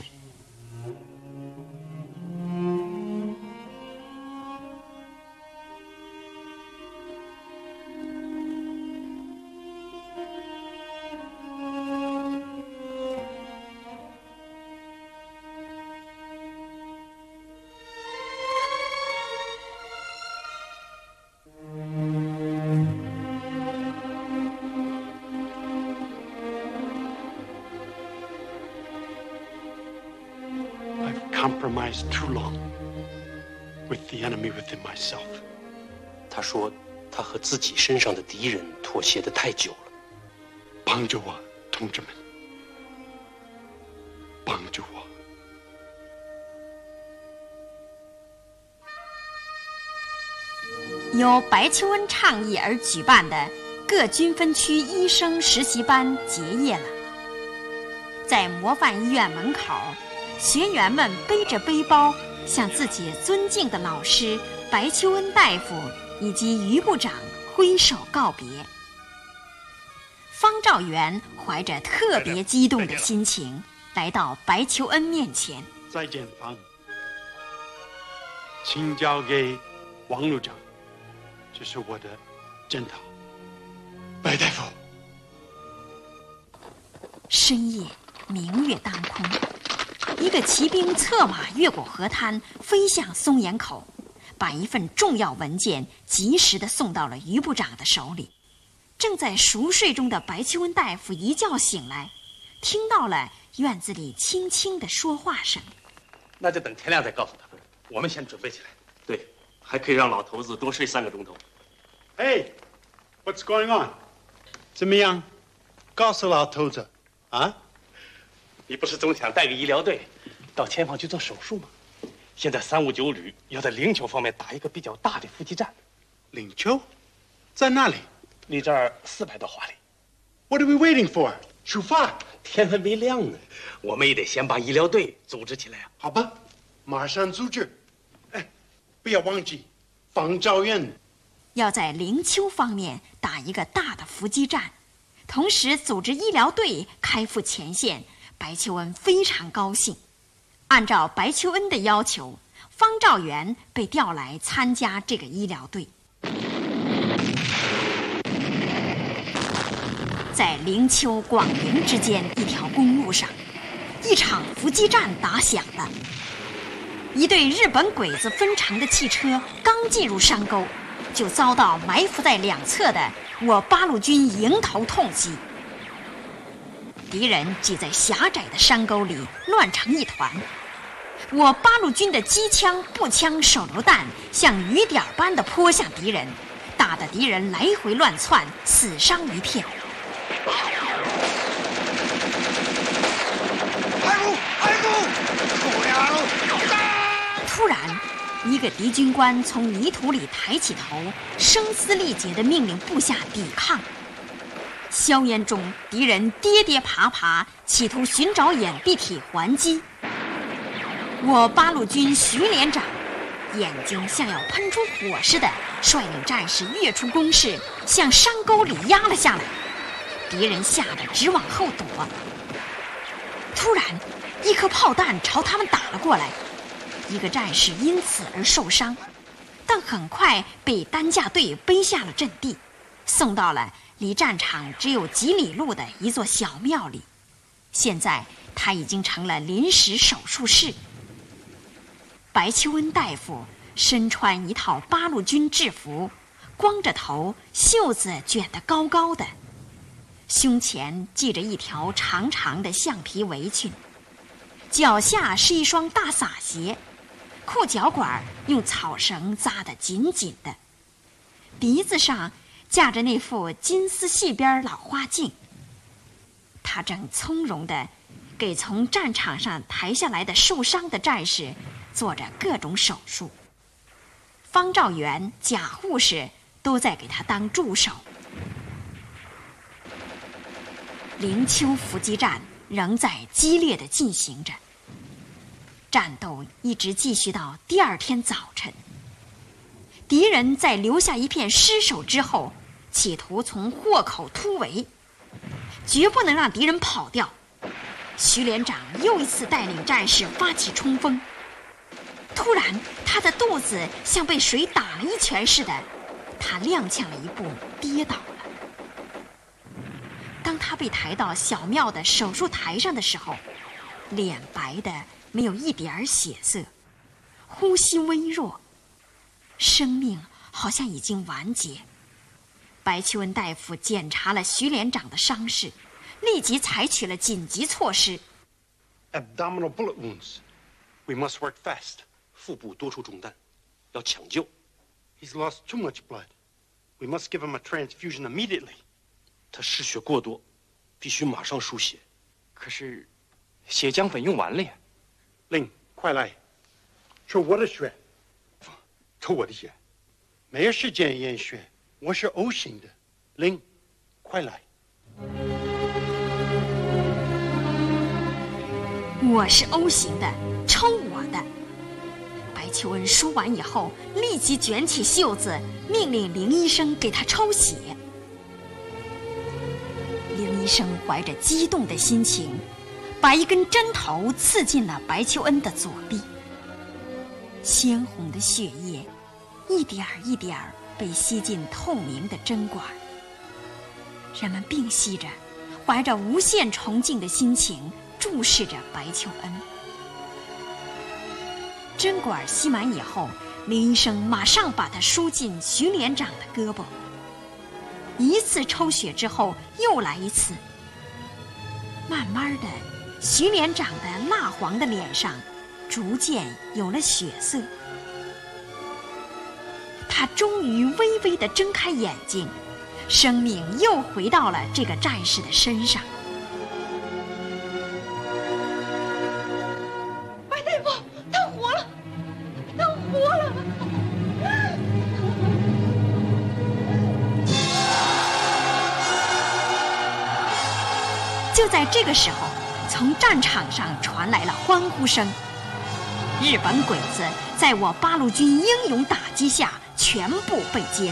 Speaker 11: Compromised too long with the enemy within myself.
Speaker 13: 他说，他和自己身上的敌人妥协得太久了。
Speaker 11: 帮助我，同志们，帮助我。
Speaker 9: 由白求恩倡议而举办的各军分区医生实习班结业了。在模范医院门口，学员们背着背包，向自己尊敬的老师白求恩大夫以及于部长挥手告别。方兆元怀着特别激动的心情来到白求恩面前。
Speaker 11: 再见，方，请交给王路长，这是我的检讨。白大夫。
Speaker 9: 深夜，明月当空，一个骑兵策马越过河滩，飞向松岩口，把一份重要文件及时地送到了于部长的手里。正在熟睡中的白求恩大夫一觉醒来，听到了院子里轻轻的说话声。
Speaker 13: 那就等天亮再告诉他们，我们先准备起来。对，还可以让老头子多睡3个钟头。
Speaker 11: Hey, what's going on? 怎么样？告诉老头子啊？
Speaker 13: 你不是总想带个医疗队到前方去做手术吗？现在359旅要在灵丘方面打一个比较大的伏击战。
Speaker 11: 灵丘？在哪里？
Speaker 13: 离这儿400多华里。
Speaker 11: What are we waiting for? 出发！
Speaker 13: 天还没亮呢，我们也得先把医疗队组织起来啊。
Speaker 11: 好吧，马上组织。哎，不要忘记，方兆元
Speaker 9: 要在灵丘方面打一个大的伏击战，同时组织医疗队开赴前线。白求恩非常高兴。按照白求恩的要求，方兆元被调来参加这个医疗队。在灵丘广陵之间一条公路上，一场伏击战打响了。一队日本鬼子分成的汽车刚进入山沟，就遭到埋伏在两侧的我八路军迎头痛击。敌人挤在狭窄的山沟里乱成一团，我八路军的机枪、步枪、手榴弹像雨点般的泼向敌人，打得敌人来回乱窜，死伤一片。突然，一个敌军官从泥土里抬起头，声嘶力竭地命令部下抵抗。硝烟中，敌人跌跌爬爬，企图寻找掩蔽体还击。我八路军徐连长眼睛像要喷出火似的，率领战士跃出工事，向山沟里压了下来。敌人吓得直往后躲。突然，一颗炮弹朝他们打了过来，一个战士因此而受伤，但很快被担架队背下了阵地，送到了离战场只有几里路的一座小庙里。现在他已经成了临时手术室。白求恩大夫身穿一套八路军制服，光着头，袖子卷得高高的，胸前系着一条长长的橡皮围裙，脚下是一双大洒鞋，裤脚管用草绳扎得紧紧的，鼻子上架着那副金丝细边老花镜。他正从容地给从战场上抬下来的受伤的战士做着各种手术。方兆元、贾护士都在给他当助手。灵丘伏击战仍在激烈地进行着，战斗一直继续到第二天早晨。敌人在留下一片尸首之后，企图从豁口突围，绝不能让敌人跑掉。徐连长又一次带领战士发起冲锋。突然，他的肚子像被水打了一拳似的，他踉跄了一步，跌倒了。当他被抬到小庙的手术台上的时候，脸白的没有一点血色，呼吸微弱，生命好像已经完结。白求恩大夫检查了徐连长的伤势，立即采取了紧急措施。
Speaker 11: Abdominal bullet wounds.
Speaker 13: We must work fast. 腹部多处中弹，要抢救。
Speaker 11: He's lost too much blood. We must give him a transfusion immediately.
Speaker 13: 他失血过多，必须马上输血。
Speaker 2: 可是，血浆粉用完了呀。
Speaker 11: 令，快来，抽我的血。
Speaker 15: 抽我的血，
Speaker 11: 没有时间研学，我是 O 型的，林，快来。
Speaker 9: 我是 O 型的，抽我的。白求恩说完以后，立即卷起袖子，命令林医生给他抽血。林医生怀着激动的心情，把一根针头刺进了白求恩的左臂。鲜红的血液一点儿一点儿被吸进透明的针管。人们屏息着，怀着无限崇敬的心情注视着白求恩。针管吸满以后，林医生马上把它输进徐连长的胳膊。一次抽血之后，又来一次。慢慢的，徐连长的蜡黄的脸上逐渐有了血色。他终于微微地睁开眼睛，生命又回到了这个战士的身上。
Speaker 6: 白大夫，他活了，他活了！
Speaker 9: 就在这个时候，从战场上传来了欢呼声。日本鬼子在我八路军英勇打击下全部被歼。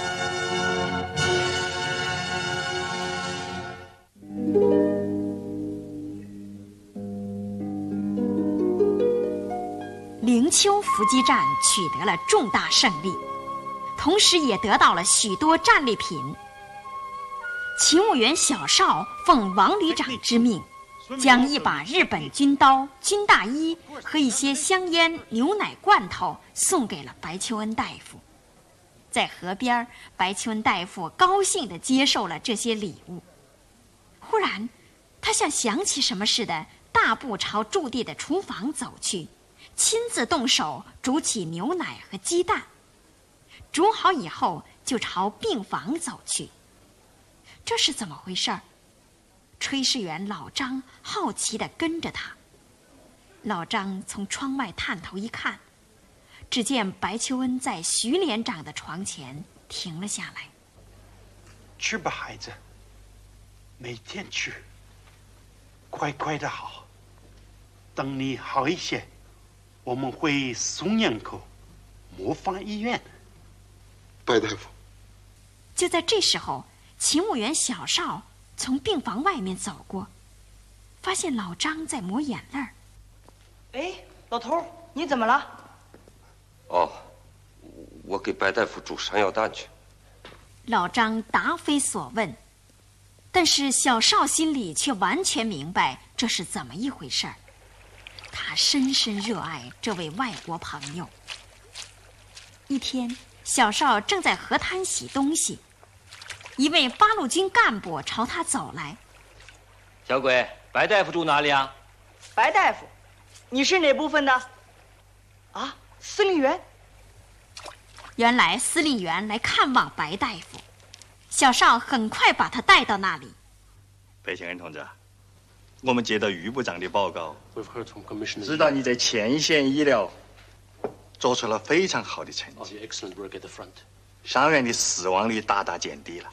Speaker 9: 灵丘伏击战取得了重大胜利，同时也得到了许多战利品。勤务员小邵奉王旅长之命，将一把日本军刀、军大衣和一些香烟、牛奶罐头送给了白求恩大夫。在河边，白求恩大夫高兴地接受了这些礼物。忽然，他像想起什么似的，大步朝驻地的厨房走去，亲自动手煮起牛奶和鸡蛋。煮好以后，就朝病房走去。这是怎么回事儿？炊事员老张好奇地跟着他。老张从窗外探头一看，只见白求恩在徐连长的床前停了下来。
Speaker 11: 吃吧，孩子，每天吃，乖乖的好。等你好一些，我们会送人口模范医院。
Speaker 4: 白大夫。
Speaker 9: 就在这时候，勤务员小邵从病房外面走过，发现老张在抹眼泪儿。
Speaker 6: 哎，老头，你怎么了？
Speaker 4: 哦，我给白大夫煮山药蛋去。
Speaker 9: 老张答非所问，但是小邵心里却完全明白这是怎么一回事儿。他深深热爱这位外国朋友。一天，小邵正在河滩洗东西，一位八路军干部朝他走来。
Speaker 5: 小鬼，白大夫住哪里啊？
Speaker 6: 白大夫，你是哪部分的？啊，司令员。
Speaker 9: 原来司令员来看望白大夫，小邵很快把他带到那里。
Speaker 8: 裴庆恩同志，我们接到余部长的报告，知道你在前线医疗做出了非常好的成绩，伤员的死亡率大大减低了。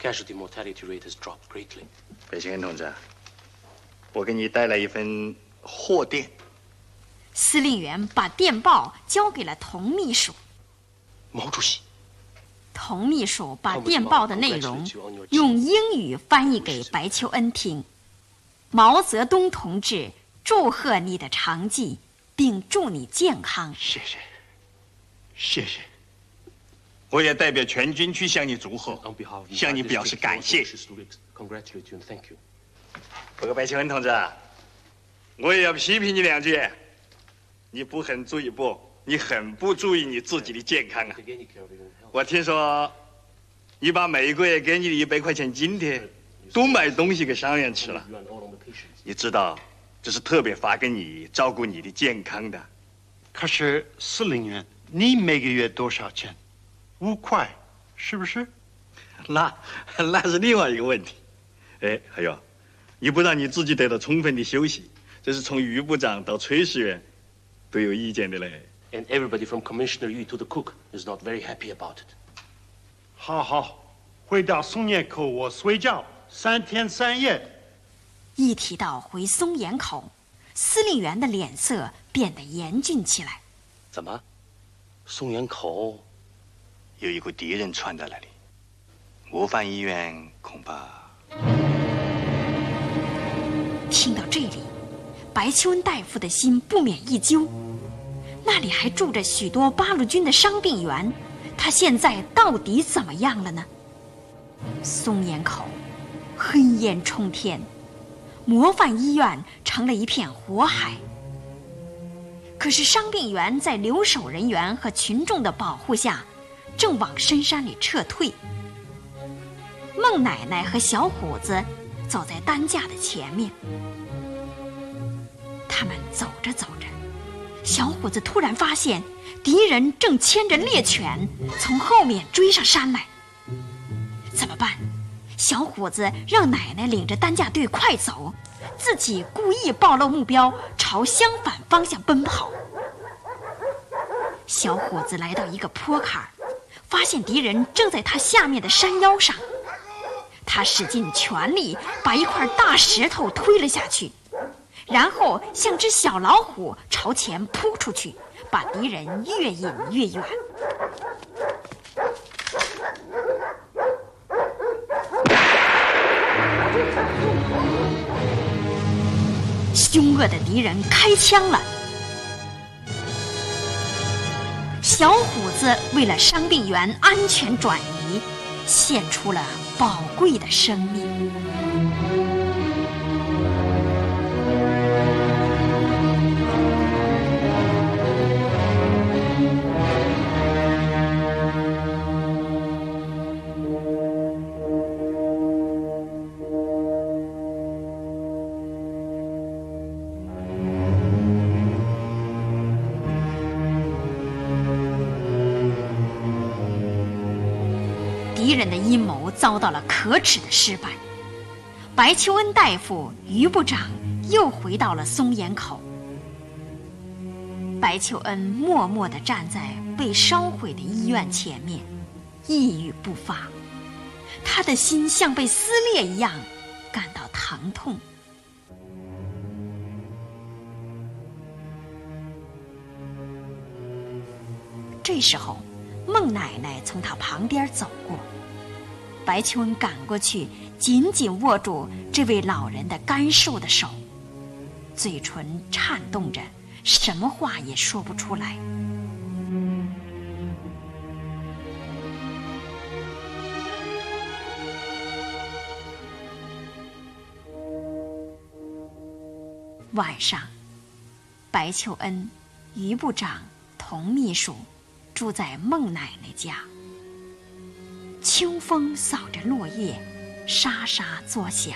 Speaker 8: 裴庆恩同志，我给你带来一份贺电。
Speaker 9: 司令员把电报交给了童秘书。
Speaker 11: 毛主席。
Speaker 9: 童秘书把电报的内容用英语翻译给白求恩听。毛泽东同志祝贺你的成绩，并祝你健康。
Speaker 11: 谢谢，谢谢。
Speaker 8: 我也代表全军去向你祝贺，向你表示感谢。不过白求恩同志，我也要批评你两句。你不很注意你很不注意你自己的健康啊！我听说你把每个月给你的100块钱津贴都买东西给伤员吃了。你知道这是特别发给你照顾你的健康的。
Speaker 11: 可是司令员，你每个月多少钱？5块，是不是？
Speaker 8: 那是另外一个问题。哎，还有，你不让你自己得到充分的休息，这是从余部长到炊事员都有意见的嘞。
Speaker 5: And everybody from Commissioner Yu to the cook is not very happy about it.
Speaker 11: 好，回到松岩口我睡觉3天3夜。
Speaker 9: 一提到回松岩口，司令员的脸色变得严峻起来。
Speaker 29: 怎么？松岩口
Speaker 2: 有一个敌人窜到那里，模范医院恐怕……
Speaker 9: 听到这里，白求恩大夫的心不免一揪。那里还住着许多八路军的伤病员，他现在到底怎么样了呢？松岩口黑烟冲天，模范医院成了一片火海。可是伤病员在留守人员和群众的保护下，正往深山里撤退。孟奶奶和小虎子走在担架的前面。他们走着走着，小虎子突然发现敌人正牵着猎犬从后面追上山来。怎么办？小虎子让奶奶领着担架队快走，自己故意暴露目标，朝相反方向奔跑。小虎子来到一个坡坎，发现敌人正在他下面的山腰上。他使尽全力把一块大石头推了下去，然后像只小老虎朝前扑出去，把敌人越引越远。凶恶的敌人开枪了。小虎子为了伤病员安全转移，献出了宝贵的生命。敌人的阴谋遭到了可耻的失败，白求恩大夫、于部长又回到了松岩口。白求恩默默地站在被烧毁的医院前面，一语不发。他的心像被撕裂一样，感到疼痛。这时候，孟奶奶从他旁边走过。白求恩赶过去，紧紧握住这位老人的干瘦的手，嘴唇颤动着，什么话也说不出来。晚上，白求恩、于部长、童秘书住在孟奶奶家。秋风扫着落叶，沙沙作响。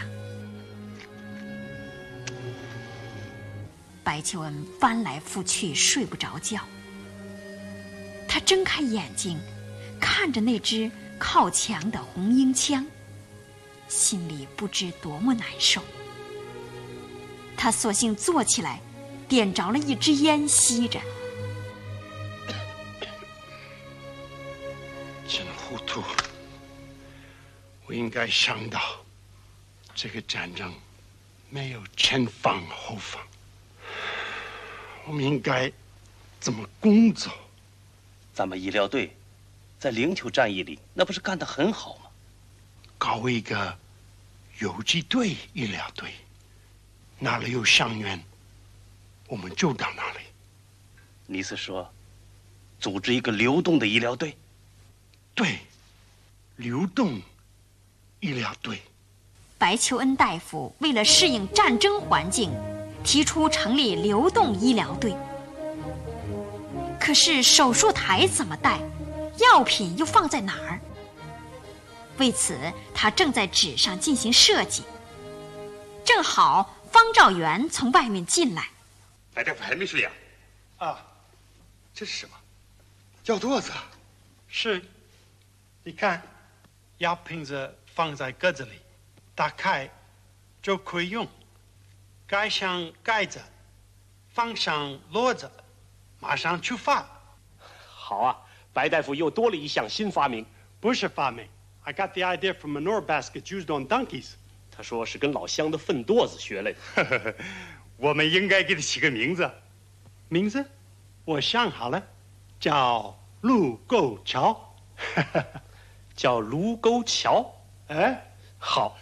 Speaker 9: 白求恩翻来覆去睡不着觉。他睁开眼睛，看着那只靠墙的红缨枪，心里不知多么难受。他索性坐起来，点着了一支烟吸着。
Speaker 11: 真糊涂！我应该想到，这个战争没有前方后方，我们应该怎么工作？
Speaker 29: 咱们医疗队在灵丘战役里，那不是干得很好吗？
Speaker 11: 搞一个游击队、医疗队，哪里有伤员，我们就到哪里。
Speaker 29: 你是说，组织一个流动的医疗队？
Speaker 11: 对，流动医疗队。
Speaker 9: 白求恩大夫为了适应战争环境，提出成立流动医疗队。可是手术台怎么带？药品又放在哪儿？为此，他正在纸上进行设计。正好方兆元从外面进来。
Speaker 15: 白大夫还没睡呀？
Speaker 11: 啊，
Speaker 15: 这是什么？药垛子。
Speaker 11: 是，你看，药瓶子放在格子里，打开就可以用。盖上盖子，放上骡子，马上出发。
Speaker 13: 好啊，白大夫又多了一项新发明，
Speaker 11: 不是发明 ，I got the idea from manure baskets used on donkeys。
Speaker 13: 他说是跟老乡的粪垛子学来的。
Speaker 15: 我们应该给他起个名字。
Speaker 11: 名字？我想好了，叫卢沟桥。
Speaker 13: 叫卢沟桥。
Speaker 11: 哎，
Speaker 13: 好。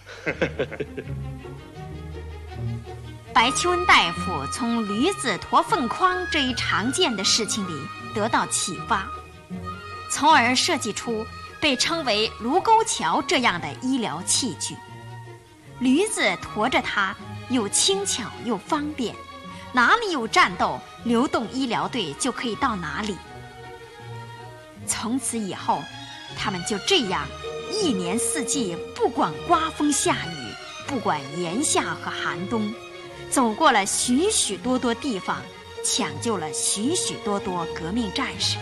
Speaker 9: 白求恩大夫从驴子驮粪筐这一常见的事情里得到启发，从而设计出被称为卢沟桥这样的医疗器具。驴子驮着它又轻巧又方便，哪里有战斗，流动医疗队就可以到哪里。从此以后，他们就这样一年四季，不管刮风下雨，不管炎夏和寒冬，走过了许许多多地方，抢救了许许多多革命战士。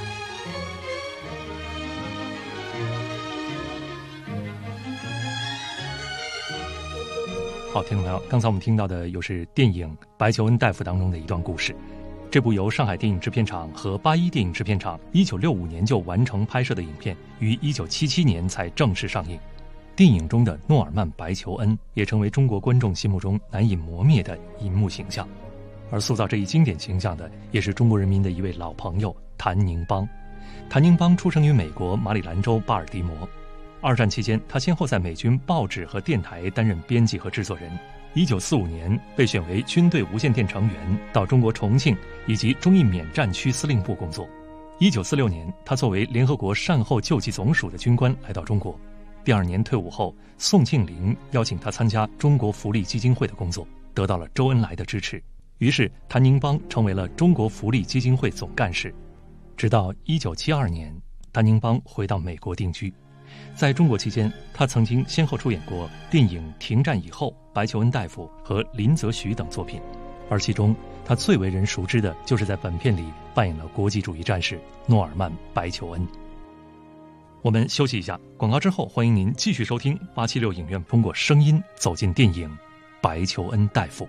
Speaker 7: 好，听众朋友，刚才我们听到的又是电影《白求恩大夫》当中的一段故事。这部由上海电影制片厂和81电影制片厂1965年就完成拍摄的影片，于1977年才正式上映。电影中的诺尔曼·白求恩也成为中国观众心目中难以磨灭的银幕形象。而塑造这一经典形象的，也是中国人民的一位老朋友谭宁邦。谭宁邦出生于美国马里兰州巴尔的摩。二战期间，他先后在美军报纸和电台担任编辑和制作人。1945年被选为军队无线电成员，到中国重庆以及中印缅战区司令部工作。1946年，他作为联合国善后救济总署的军官来到中国。第2年退伍后，宋庆龄邀请他参加中国福利基金会的工作，得到了周恩来的支持。于是，谭宁邦成为了中国福利基金会总干事。直到1972年，谭宁邦回到美国定居。在中国期间，他曾经先后出演过电影《停战以后》、《白求恩大夫》和《林则徐》等作品，而其中他最为人熟知的就是在本片里扮演了国际主义战士诺尔曼·白求恩。我们休息一下，广告之后，欢迎您继续收听876影院通过声音走进电影《白求恩大夫》。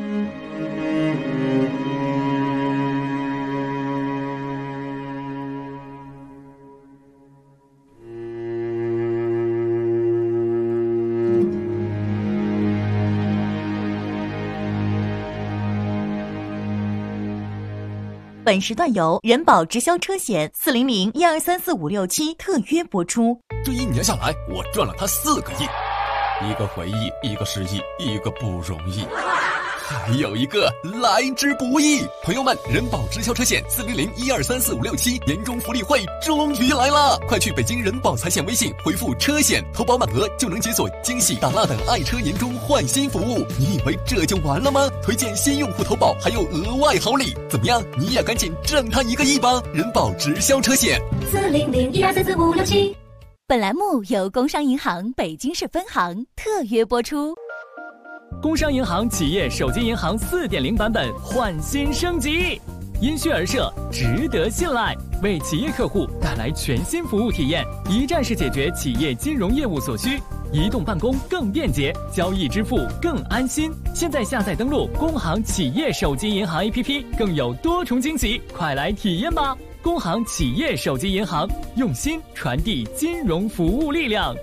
Speaker 24: 本时段由人保直销车险400-1234567特约播出。
Speaker 28: 这1年下来，我赚了他4个亿，一个回忆，一个失忆，一个不容易，还有一个来之不易。朋友们，人保直销车险400-1234567年终福利会终于来了！快去北京人保财险微信回复车险，投保满额就能解锁惊喜大辣的爱车年终换新服务。你以为这就完了吗？推荐新用户投保还有额外好礼，怎么样？你也赶紧挣他1个亿吧！人保直销车险
Speaker 24: 400-1234567。本栏目由工商银行北京市分行特约播出。
Speaker 27: 工商银行企业手机银行4.0版本焕新升级，因需而设，值得信赖，为企业客户带来全新服务体验，一站式解决企业金融业务所需，移动办公更便捷，交易支付更安心。现在下载登录工行企业手机银行 APP， 更有多重惊喜，快来体验吧！工行企业手机银行，用心传递金融服务力量。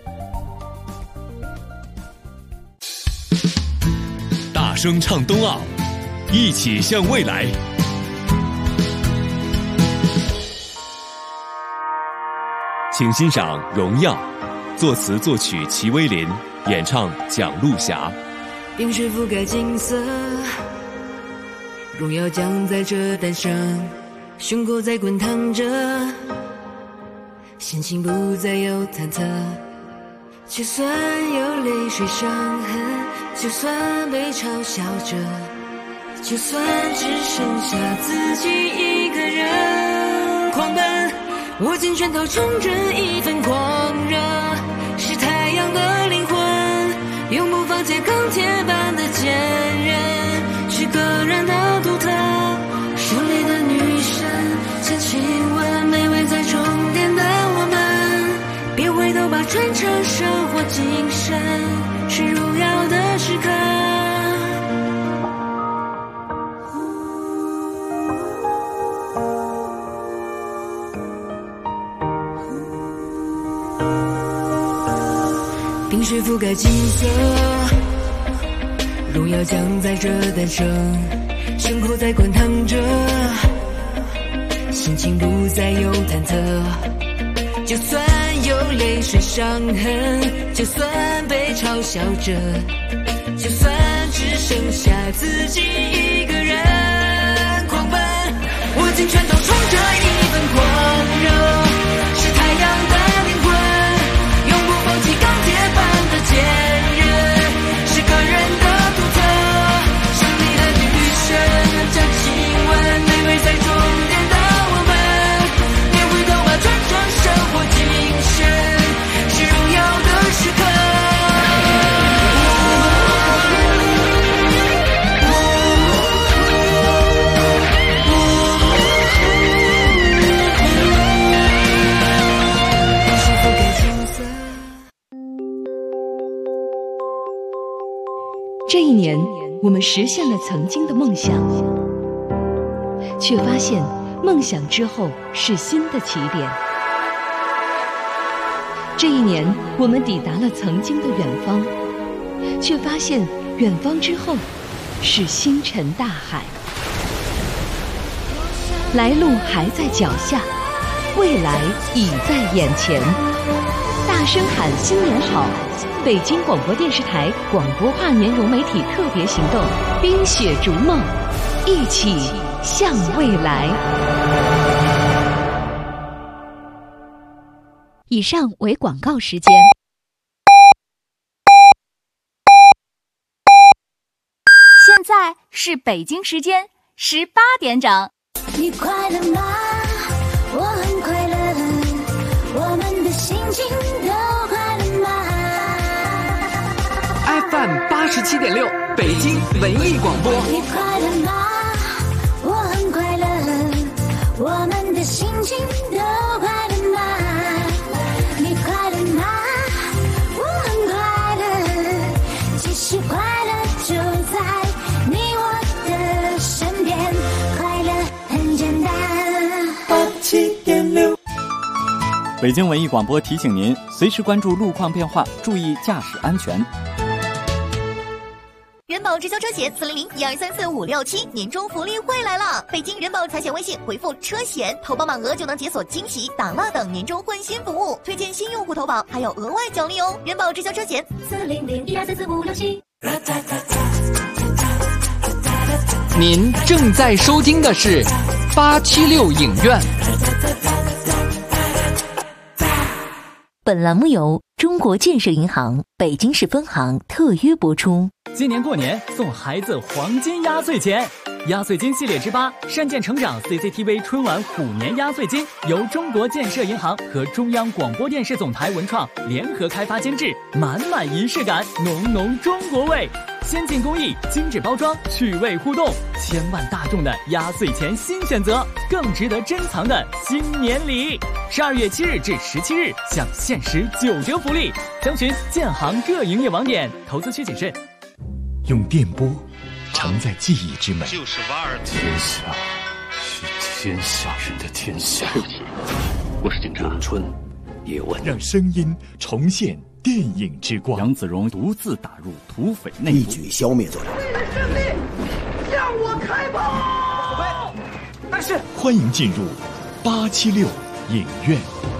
Speaker 23: 大声唱冬奥，一起向未来。请欣赏《荣耀》，作词作曲齐威林，演唱蒋璐霞。
Speaker 1: 冰水覆盖金色，荣耀将在这诞生，胸口在滚烫着，心情不再有忐忑，就算有泪水伤痕，就算被嘲笑着，就算只剩下自己一个人狂奔，握紧拳头冲着一份狂热，是太阳的灵魂，永不放弃钢铁般的坚韧，是个人的独特，胜利的女神，请亲吻每位在终点的我们，别回头吧，传承生活精神，是荣耀的时刻。 冰雪覆盖金色，荣耀将在这诞生，胸口在滚烫着，心情不再有忐忑。就算有泪水伤痕，就算被嘲笑着，就算只剩下自己一个人狂奔，我尽全都冲着一份狂热，是太阳的灵魂，永不放弃钢铁般的坚韧，是个人的独特，胜利的女神，这亲吻卑微在终点的我们，别回头吧，传承生活精神，是荣耀的时刻。
Speaker 25: 这一年，我们实现了曾经的梦想，却发现梦想之后是新的起点。这一年，我们抵达了曾经的远方，却发现远方之后是星辰大海。来路还在脚下，未来已在眼前。大声喊新年好！北京广播电视台广播跨年融媒体特别行动，冰雪逐梦，一起向未来。
Speaker 24: 以上为广告时间。现在是北京时间18点整。
Speaker 19: 你快乐吗？我很快乐，我们的心情都快乐吗？
Speaker 27: FM87.6，北京文艺广播。
Speaker 19: 你快乐吗？我很快乐，我们的心情都快乐吗？你快乐吗？我很快乐，其实快乐就在你我的身边，快乐很简单。87.6。
Speaker 26: 北京文艺广播提醒您，随时关注路况变化，注意驾驶安全。
Speaker 24: 人保直销车险400-1234-567年终福利会来了！北京人保财险微信回复车险，投保满额就能解锁惊喜、打蜡等年终换新服务，推荐新用户投保还有额外奖励哦！人保直销车险400-1234-567。
Speaker 27: 您正在收听的是876影院。
Speaker 24: 本栏目由中国建设银行北京市分行特约播出。
Speaker 27: 今年过年送孩子黄金压岁钱，压岁金系列之8善建成长 CCTV 春晚虎年压岁金由中国建设银行和中央广播电视总台文创联合开发监制，满满仪式感，浓浓中国味，先进工艺，精致包装，趣味互动，千万大众的压岁钱新选择，更值得珍藏的新年礼。12月7日至17日享限时9折福利，详询建行各营业网点，投资需谨慎。
Speaker 3: 用电波承载记忆之美，
Speaker 8: 就是瓦尔。
Speaker 3: 天下是天下人的天下。
Speaker 10: 对不起，我是警察。咏春，叶问，
Speaker 3: 让声音重现电影之光。
Speaker 26: 杨子荣独自打入土匪内部，
Speaker 12: 一举消灭作者。
Speaker 6: 为了胜利，向我开炮！
Speaker 12: 但是，
Speaker 3: 欢迎进入876影院。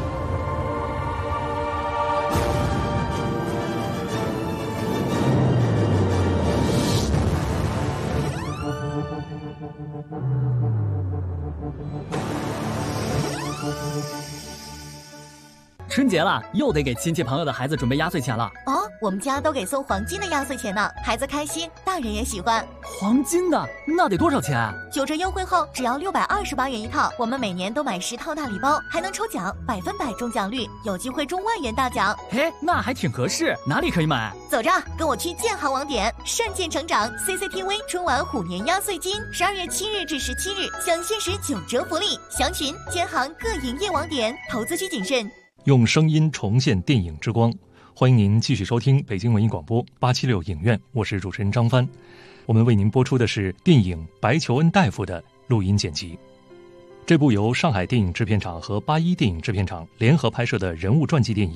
Speaker 27: 春节了，又得给亲戚朋友的孩子准备压岁钱了。
Speaker 24: 哦，我们家都给送黄金的压岁钱呢，孩子开心，大人也喜欢。
Speaker 27: 黄金的那得多少钱啊
Speaker 24: ？9折优惠后只要628元一套，我们每年都买10套大礼包，还能抽奖，100%中奖率，有机会中万元大奖。
Speaker 27: 嘿，那还挺合适，哪里可以买？
Speaker 24: 走着，跟我去建行网点，善建成长 CCTV 春晚虎年压岁金，12月7日至17日享限时9折福利，详询建行各营业网点，投资需谨慎。
Speaker 7: 用声音重现电影之光，欢迎您继续收听北京文艺广播876影院，我是主持人张帆。我们为您播出的是电影白求恩大夫的录音剪辑。这部由上海电影制片厂和81电影制片厂联合拍摄的人物传记电影《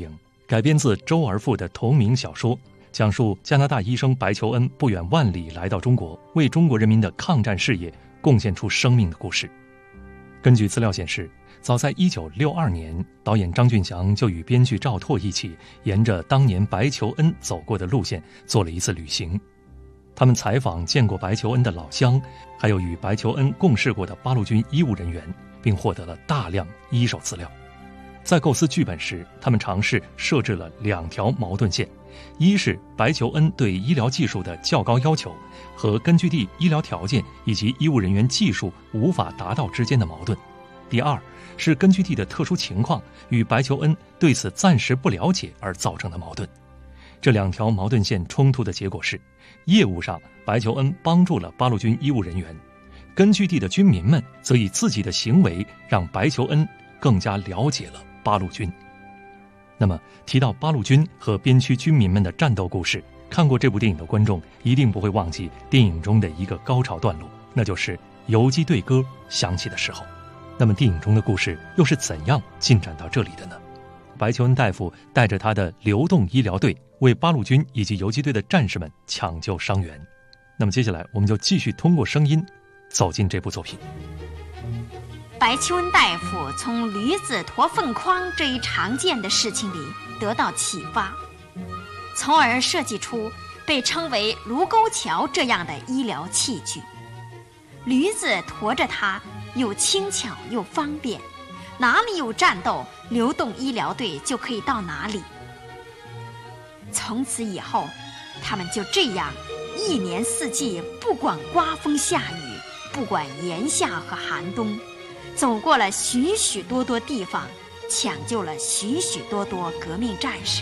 Speaker 7: 改编自周而复的同名小说，讲述加拿大医生白求恩不远万里来到中国，为中国人民的抗战事业贡献出生命的故事。根据资料显示，早在1962年，导演张俊祥就与编剧赵拓一起，沿着当年白求恩走过的路线做了一次旅行。他们采访见过白求恩的老乡，还有与白求恩共事过的八路军医务人员，并获得了大量一手资料。在构思剧本时，他们尝试设置了2条矛盾线，一是白求恩对医疗技术的较高要求和根据地医疗条件以及医务人员技术无法达到之间的矛盾，第二是根据地的特殊情况与白求恩对此暂时不了解而造成的矛盾。这2条矛盾线冲突的结果是，业务上白求恩帮助了八路军医务人员，根据地的军民们则以自己的行为让白求恩更加了解了八路军。那么提到八路军和边区军民们的战斗故事，看过这部电影的观众一定不会忘记电影中的一个高潮段落，那就是游击队歌响起的时候。那么电影中的故事又是怎样进展到这里的呢？白求恩大夫带着他的流动医疗队为八路军以及游击队的战士们抢救伤员。那么接下来我们就继续通过声音走进这部作品。
Speaker 9: 白求恩大夫从驴子驮粪筐这一常见的事情里得到启发，从而设计出被称为卢沟桥这样的医疗器具。驴子驮着它又轻巧又方便，哪里有战斗，流动医疗队就可以到哪里。从此以后，他们就这样一年四季，不管刮风下雨，不管炎夏和寒冬，走过了许许多多地方，抢救了许许多多革命战士。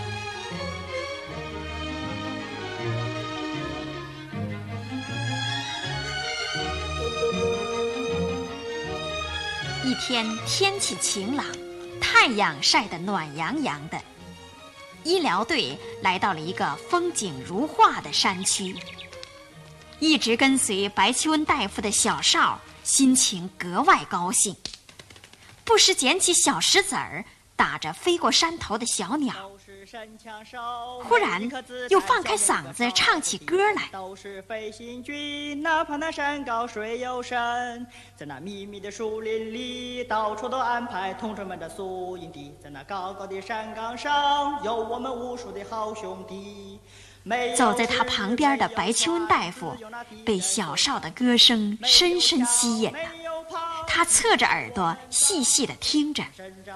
Speaker 9: 一天天气晴朗，太阳晒得暖洋洋的，医疗队来到了一个风景如画的山区。一直跟随白求恩大夫的小邵心情格外高兴，不时捡起小石子儿打着飞过山头的小鸟，忽然又放开嗓子唱起歌来。
Speaker 4: 都是飞行军，哪怕那山高水又深，在那密密的树林里，到处都安排同志们的宿营地，在那高高的山岗上，有我们无数的好兄弟。
Speaker 9: 走在他旁边的白求恩大夫被小邵的歌声深深吸引了，他侧着耳朵细细地听着。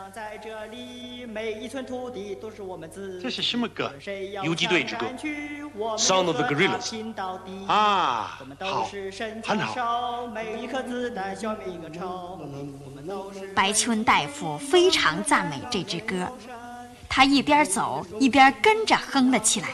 Speaker 11: 这是什么歌？
Speaker 13: 游击队之歌 Song of the Guerrillas
Speaker 11: 啊，好，很好。
Speaker 9: 白求恩大夫非常赞美这支歌，他一边走一边跟着哼了起来。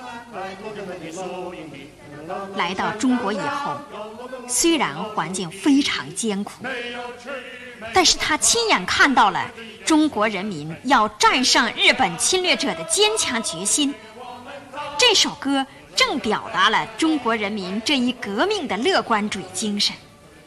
Speaker 9: 来到中国以后，虽然环境非常艰苦，但是他亲眼看到了中国人民要战胜日本侵略者的坚强决心。这首歌正表达了中国人民这一革命的乐观主义精神，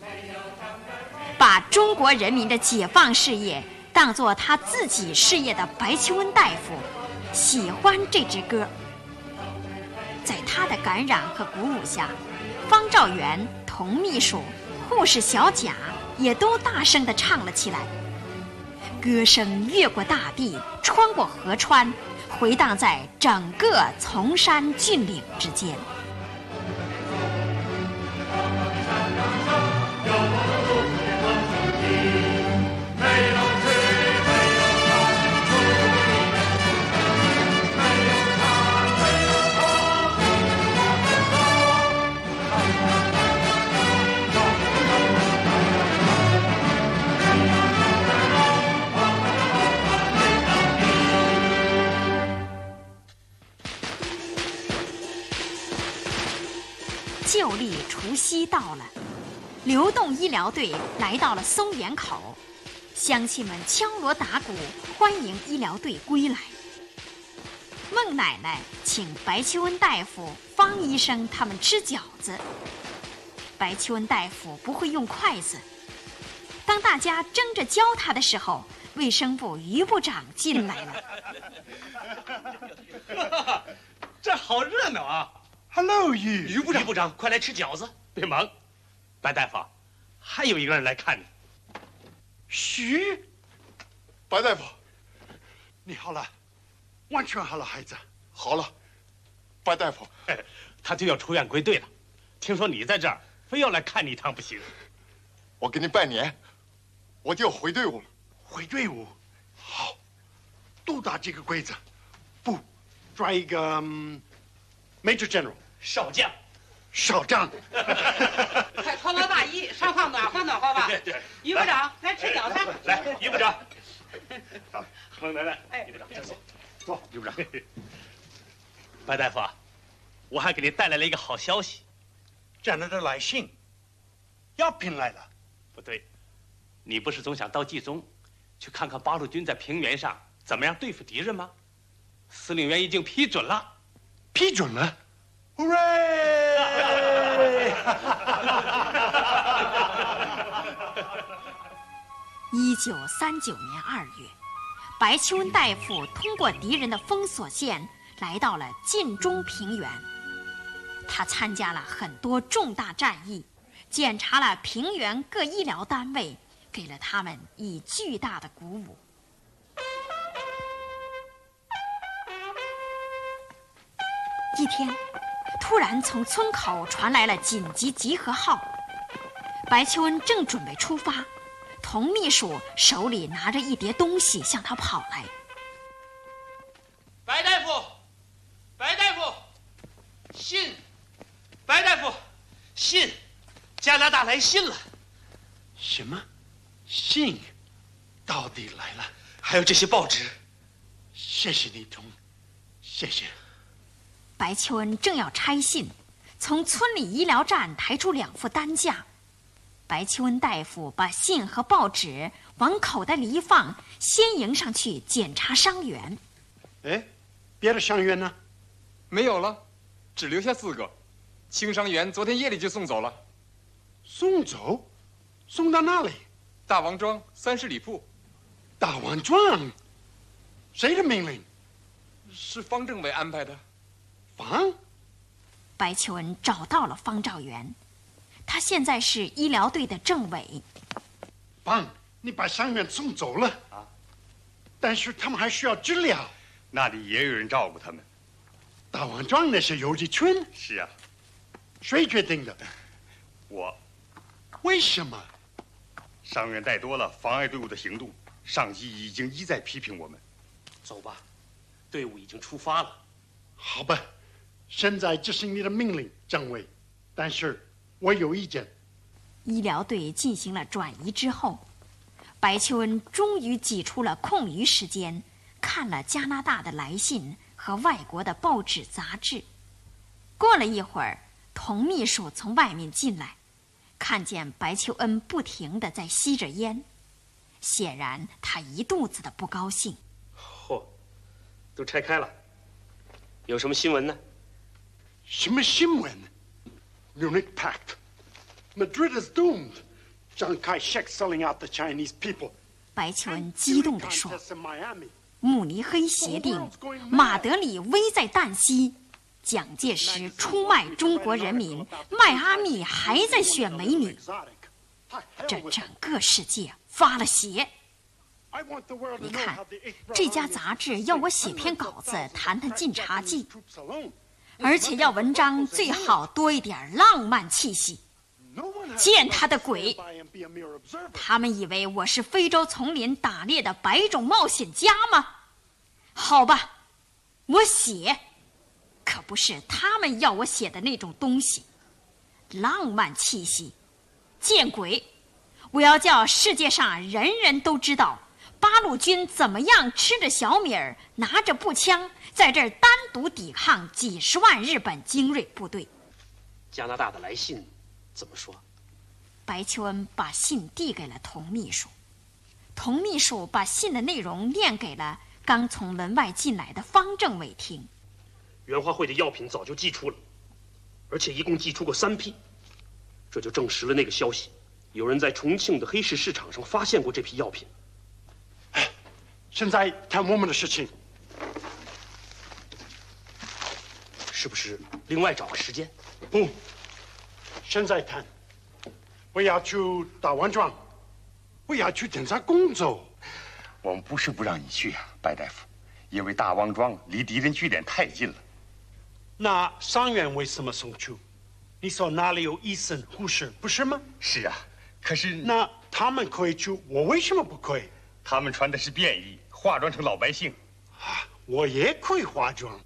Speaker 9: 把中国人民的解放事业当作他自己事业的白求恩大夫喜欢这支歌。在他的感染和鼓舞下，方兆元、童秘书、护士小贾也都大声地唱了起来。歌声越过大地，穿过河川，回荡在整个崇山峻岭之间。旧历除夕到了，流动医疗队来到了松原口，乡亲们敲锣打鼓欢迎医疗队归来。孟奶奶请白求恩大夫、方医生他们吃饺子。白求恩大夫不会用筷子，当大家争着教他的时候， 卫生部于部长进来了。
Speaker 13: 这好热闹啊
Speaker 11: ！Hello， 于
Speaker 13: 部长，于部长，快来吃饺子。别忙，白大夫，还有一个人来看你。
Speaker 11: 徐，白大夫，你好了，完全好了，孩子。
Speaker 15: 好了，白大夫，
Speaker 13: 他就要出院归队了。听说你在这儿，非要来看你一趟不行。
Speaker 15: 我给你拜年，我就要回队伍了。
Speaker 11: 回队伍，好，多大这个规则？不，抓一个Major General，
Speaker 13: 少将。
Speaker 11: 少将，
Speaker 5: 快脱了大衣，上炕暖和暖和吧。
Speaker 13: 对，
Speaker 5: 于部长，来吃饺子。
Speaker 13: 来，于部长。孟奶奶，于部长，坐，于部长。白大夫，我还给你带来了一个好消息。
Speaker 11: 战争的来信，药品来了。
Speaker 13: 不对，你不是总想到冀中，去看看八路军在平原上怎么样对付敌人吗？司令员已经批准了。
Speaker 11: 批准了。Hooray！
Speaker 9: 1939年2月，白求恩大夫通过敌人的封锁线，来到了晋中平原。他参加了很多重大战役，检查了平原各医疗单位，给了他们以巨大的鼓舞。一天，突然从村口传来了紧急集合号。白求恩正准备出发，童秘书手里拿着一叠东西向他跑来。
Speaker 5: 白大夫，白大夫，信，白大夫，信，加拿大来信了。
Speaker 11: 什么？信？到底来了？
Speaker 5: 还有这些报纸。
Speaker 11: 谢谢你，童，谢谢。
Speaker 9: 白求恩正要拆信，从村里医疗站抬出2副担架。白求恩大夫把信和报纸往口袋里一放，先迎上去检查伤员。
Speaker 11: 哎，别的伤员呢？
Speaker 12: 没有了，只留下4个。轻伤员昨天夜里就送走了。
Speaker 11: 送走？送到哪里？
Speaker 12: 大王庄30里铺。
Speaker 11: 大王庄？谁的命令？
Speaker 12: 是方政委安排的。
Speaker 11: 方？
Speaker 9: 白求恩找到了方兆元，他现在是医疗队的政委。
Speaker 11: 方，你把伤员送走了啊？但是他们还需要治疗。
Speaker 15: 那里也有人照顾他们。
Speaker 11: 大王庄那是游击群。
Speaker 15: 是啊。
Speaker 11: 谁决定的？
Speaker 15: 我。
Speaker 11: 为什么？
Speaker 15: 伤员带多了，妨碍队伍的行动。上级已经一再批评我们。
Speaker 13: 走吧，队伍已经出发了。
Speaker 11: 好吧，现在这是你的命令，政委。但是我有意见。
Speaker 9: 医疗队进行了转移之后，白求恩终于挤出了空余时间，看了加拿大的来信和外国的报纸杂志。过了一会儿，童秘书从外面进来，看见白求恩不停地在吸着烟，显然他一肚子的不高兴。
Speaker 13: 嚯，都拆开了，有什么新闻呢？
Speaker 11: 什么新闻 ？Munich Pact, Madrid is doomed. Chiang Kai-shek selling out the Chinese people.
Speaker 9: 白求恩激动地说：“慕尼黑协定，马德里危在旦夕。蒋介石出卖中国人民，迈阿密还在选美女，这整个世界发了邪。你看，这家杂志要我写篇稿子谈谈晋察冀，而且要文章最好多一点浪漫气息。见他的鬼！他们以为我是非洲丛林打猎的白种冒险家吗？好吧，我写，可不是他们要我写的那种东西。浪漫气息，见鬼！我要叫世界上人人都知道八路军怎么样吃着小米儿，拿着步枪，在这儿单独抵抗几十万日本精锐部队。
Speaker 13: 加拿大的来信怎么说？
Speaker 9: 白求恩把信递给了童秘书，童秘书把信的内容念给了刚从门外进来的方政委听。
Speaker 13: 援华会的药品早就寄出了，而且一共寄出过3批，这就证实了那个消息，有人在重庆的黑市市场上发现过这批药品。
Speaker 11: 哎， 现在谈我们的事情，
Speaker 13: 是不是另外找个时间？
Speaker 11: 不，现在谈。我要去大王庄，我要去侦察工作。
Speaker 15: 我们不是不让你去啊，白大夫，因为大王庄离敌人据点太近了。
Speaker 11: 那伤员为什么送去？你说哪里有医生、护士，不是吗？
Speaker 15: 是啊，可是
Speaker 11: 那他们可以去，我为什么不可以？
Speaker 15: 他们穿的是便衣，化妆成老百姓。
Speaker 11: 我也可以化妆。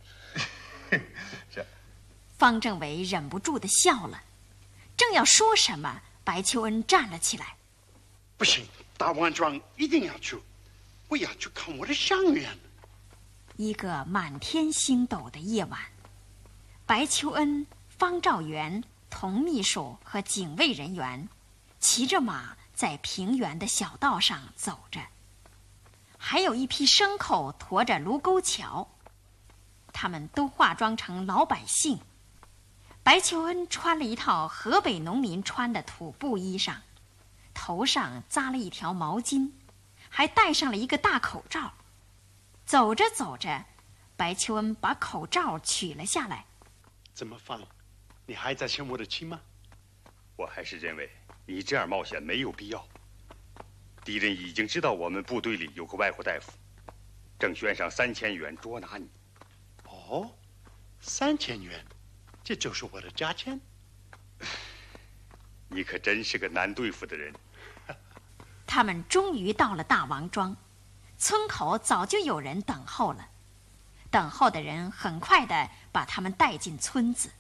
Speaker 15: 是。
Speaker 9: 方政委忍不住地笑了，正要说什么，白求恩站了起来。
Speaker 11: 不行，大王庄一定要去，我要去看我的伤员。
Speaker 9: 一个满天星斗的夜晚，白求恩、方兆元、童秘书和警卫人员骑着马在平原的小道上走着，还有一批牲口驮着卢沟桥，他们都化妆成老百姓。白求恩穿了一套河北农民穿的土布衣裳，头上扎了一条毛巾，还戴上了一个大口罩。走着走着，白求恩把口罩取了下来。
Speaker 11: 怎么放？你还在生我的气吗？
Speaker 15: 我还是认为你这样冒险没有必要。敌人已经知道我们部队里有个外国大夫，正悬赏3000元捉拿你。
Speaker 11: 哦，3000元，这就是我的价钱。
Speaker 15: 你可真是个难对付的人。
Speaker 9: 他们终于到了大王庄，村口早就有人等候了。等候的人很快地把他们带进村子。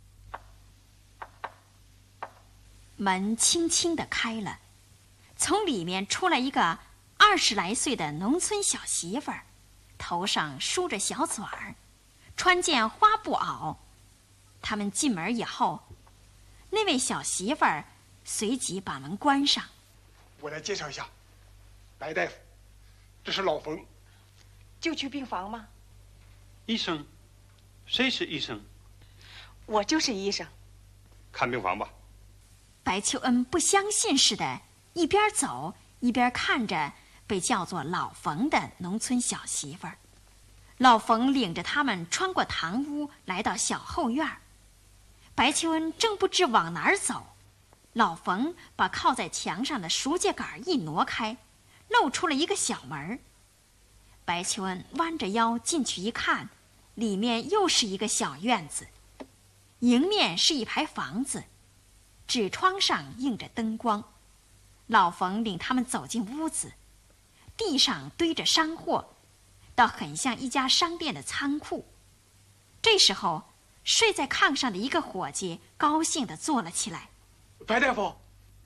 Speaker 9: 门轻轻地开了，从里面出来一个20来岁的农村小媳妇儿，头上梳着小卷儿，穿件花布袄。他们进门以后，那位小媳妇儿随即把门关上。
Speaker 11: 我来介绍一下，白大夫，这是老冯。
Speaker 2: 就去病房吗？
Speaker 11: 医生，谁是医生？
Speaker 2: 我就是医生。
Speaker 15: 看病房吧。
Speaker 9: 白求恩不相信似的，一边走一边看着被叫做老冯的农村小媳妇儿。老冯领着他们穿过堂屋，来到小后院。白求恩正不知往哪儿走，老冯把靠在墙上的熟秸秆一挪开，露出了一个小门。白求恩弯着腰进去一看，里面又是一个小院子，迎面是一排房子，纸窗上映着灯光。老冯领他们走进屋子，地上堆着商货，倒很像一家商店的仓库。这时候，睡在炕上的一个伙计高兴地坐了起来。
Speaker 11: 白大夫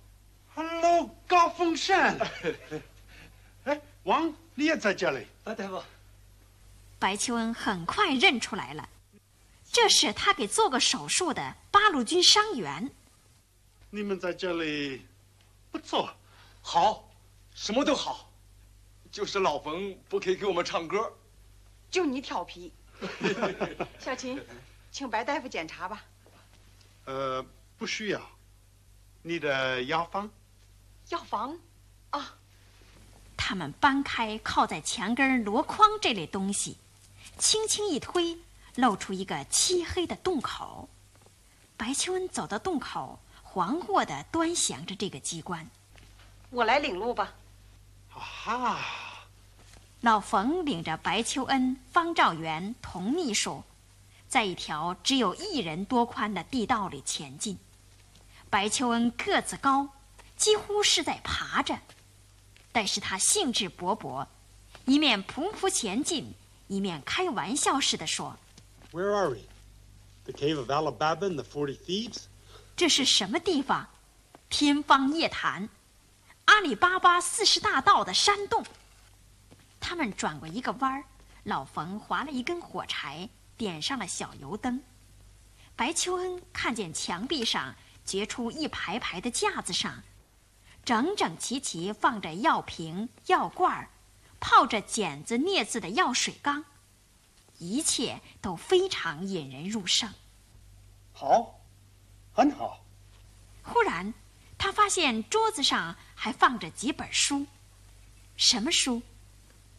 Speaker 11: ，Hello， 高凤山。哎，王，你也在这里？
Speaker 13: 白大夫。
Speaker 9: 白求恩很快认出来了，这是他给做过手术的八路军伤员。
Speaker 11: 你们在这里不错，
Speaker 12: 好，什么都好，就是老冯不可以给我们唱歌。
Speaker 2: 就你调皮。小琴，请白大夫检查吧。
Speaker 11: 不需要。你的药方？
Speaker 2: 药房？啊。
Speaker 9: 他们搬开靠在墙根箩筐这类东西，轻轻一推，露出一个漆黑的洞口。白求恩走到洞口，惶惑地端详着这个机关。
Speaker 2: 我来领路吧。
Speaker 11: 哈！
Speaker 9: 老冯领着白求恩、方兆元、童秘书，在一条只有1人多宽的地道里前进。白求恩个子高，几乎是在爬着，但是他兴致勃勃，一面匍匐前进，一面开玩笑似的说
Speaker 11: ：“Where are we? The cave of Alibaba and the 40 thieves?”
Speaker 9: 这是什么地方？天方夜谭，阿里巴巴40大盗的山洞。他们转过一个弯儿，老冯划了一根火柴，点上了小油灯。白求恩看见墙壁上掘出一排排的架子上，整整齐齐放着药瓶、药罐，泡着碱子、镊子的药水缸，一切都非常引人入胜。
Speaker 11: 好，很好。
Speaker 9: 忽然，他发现桌子上还放着几本书。什么书？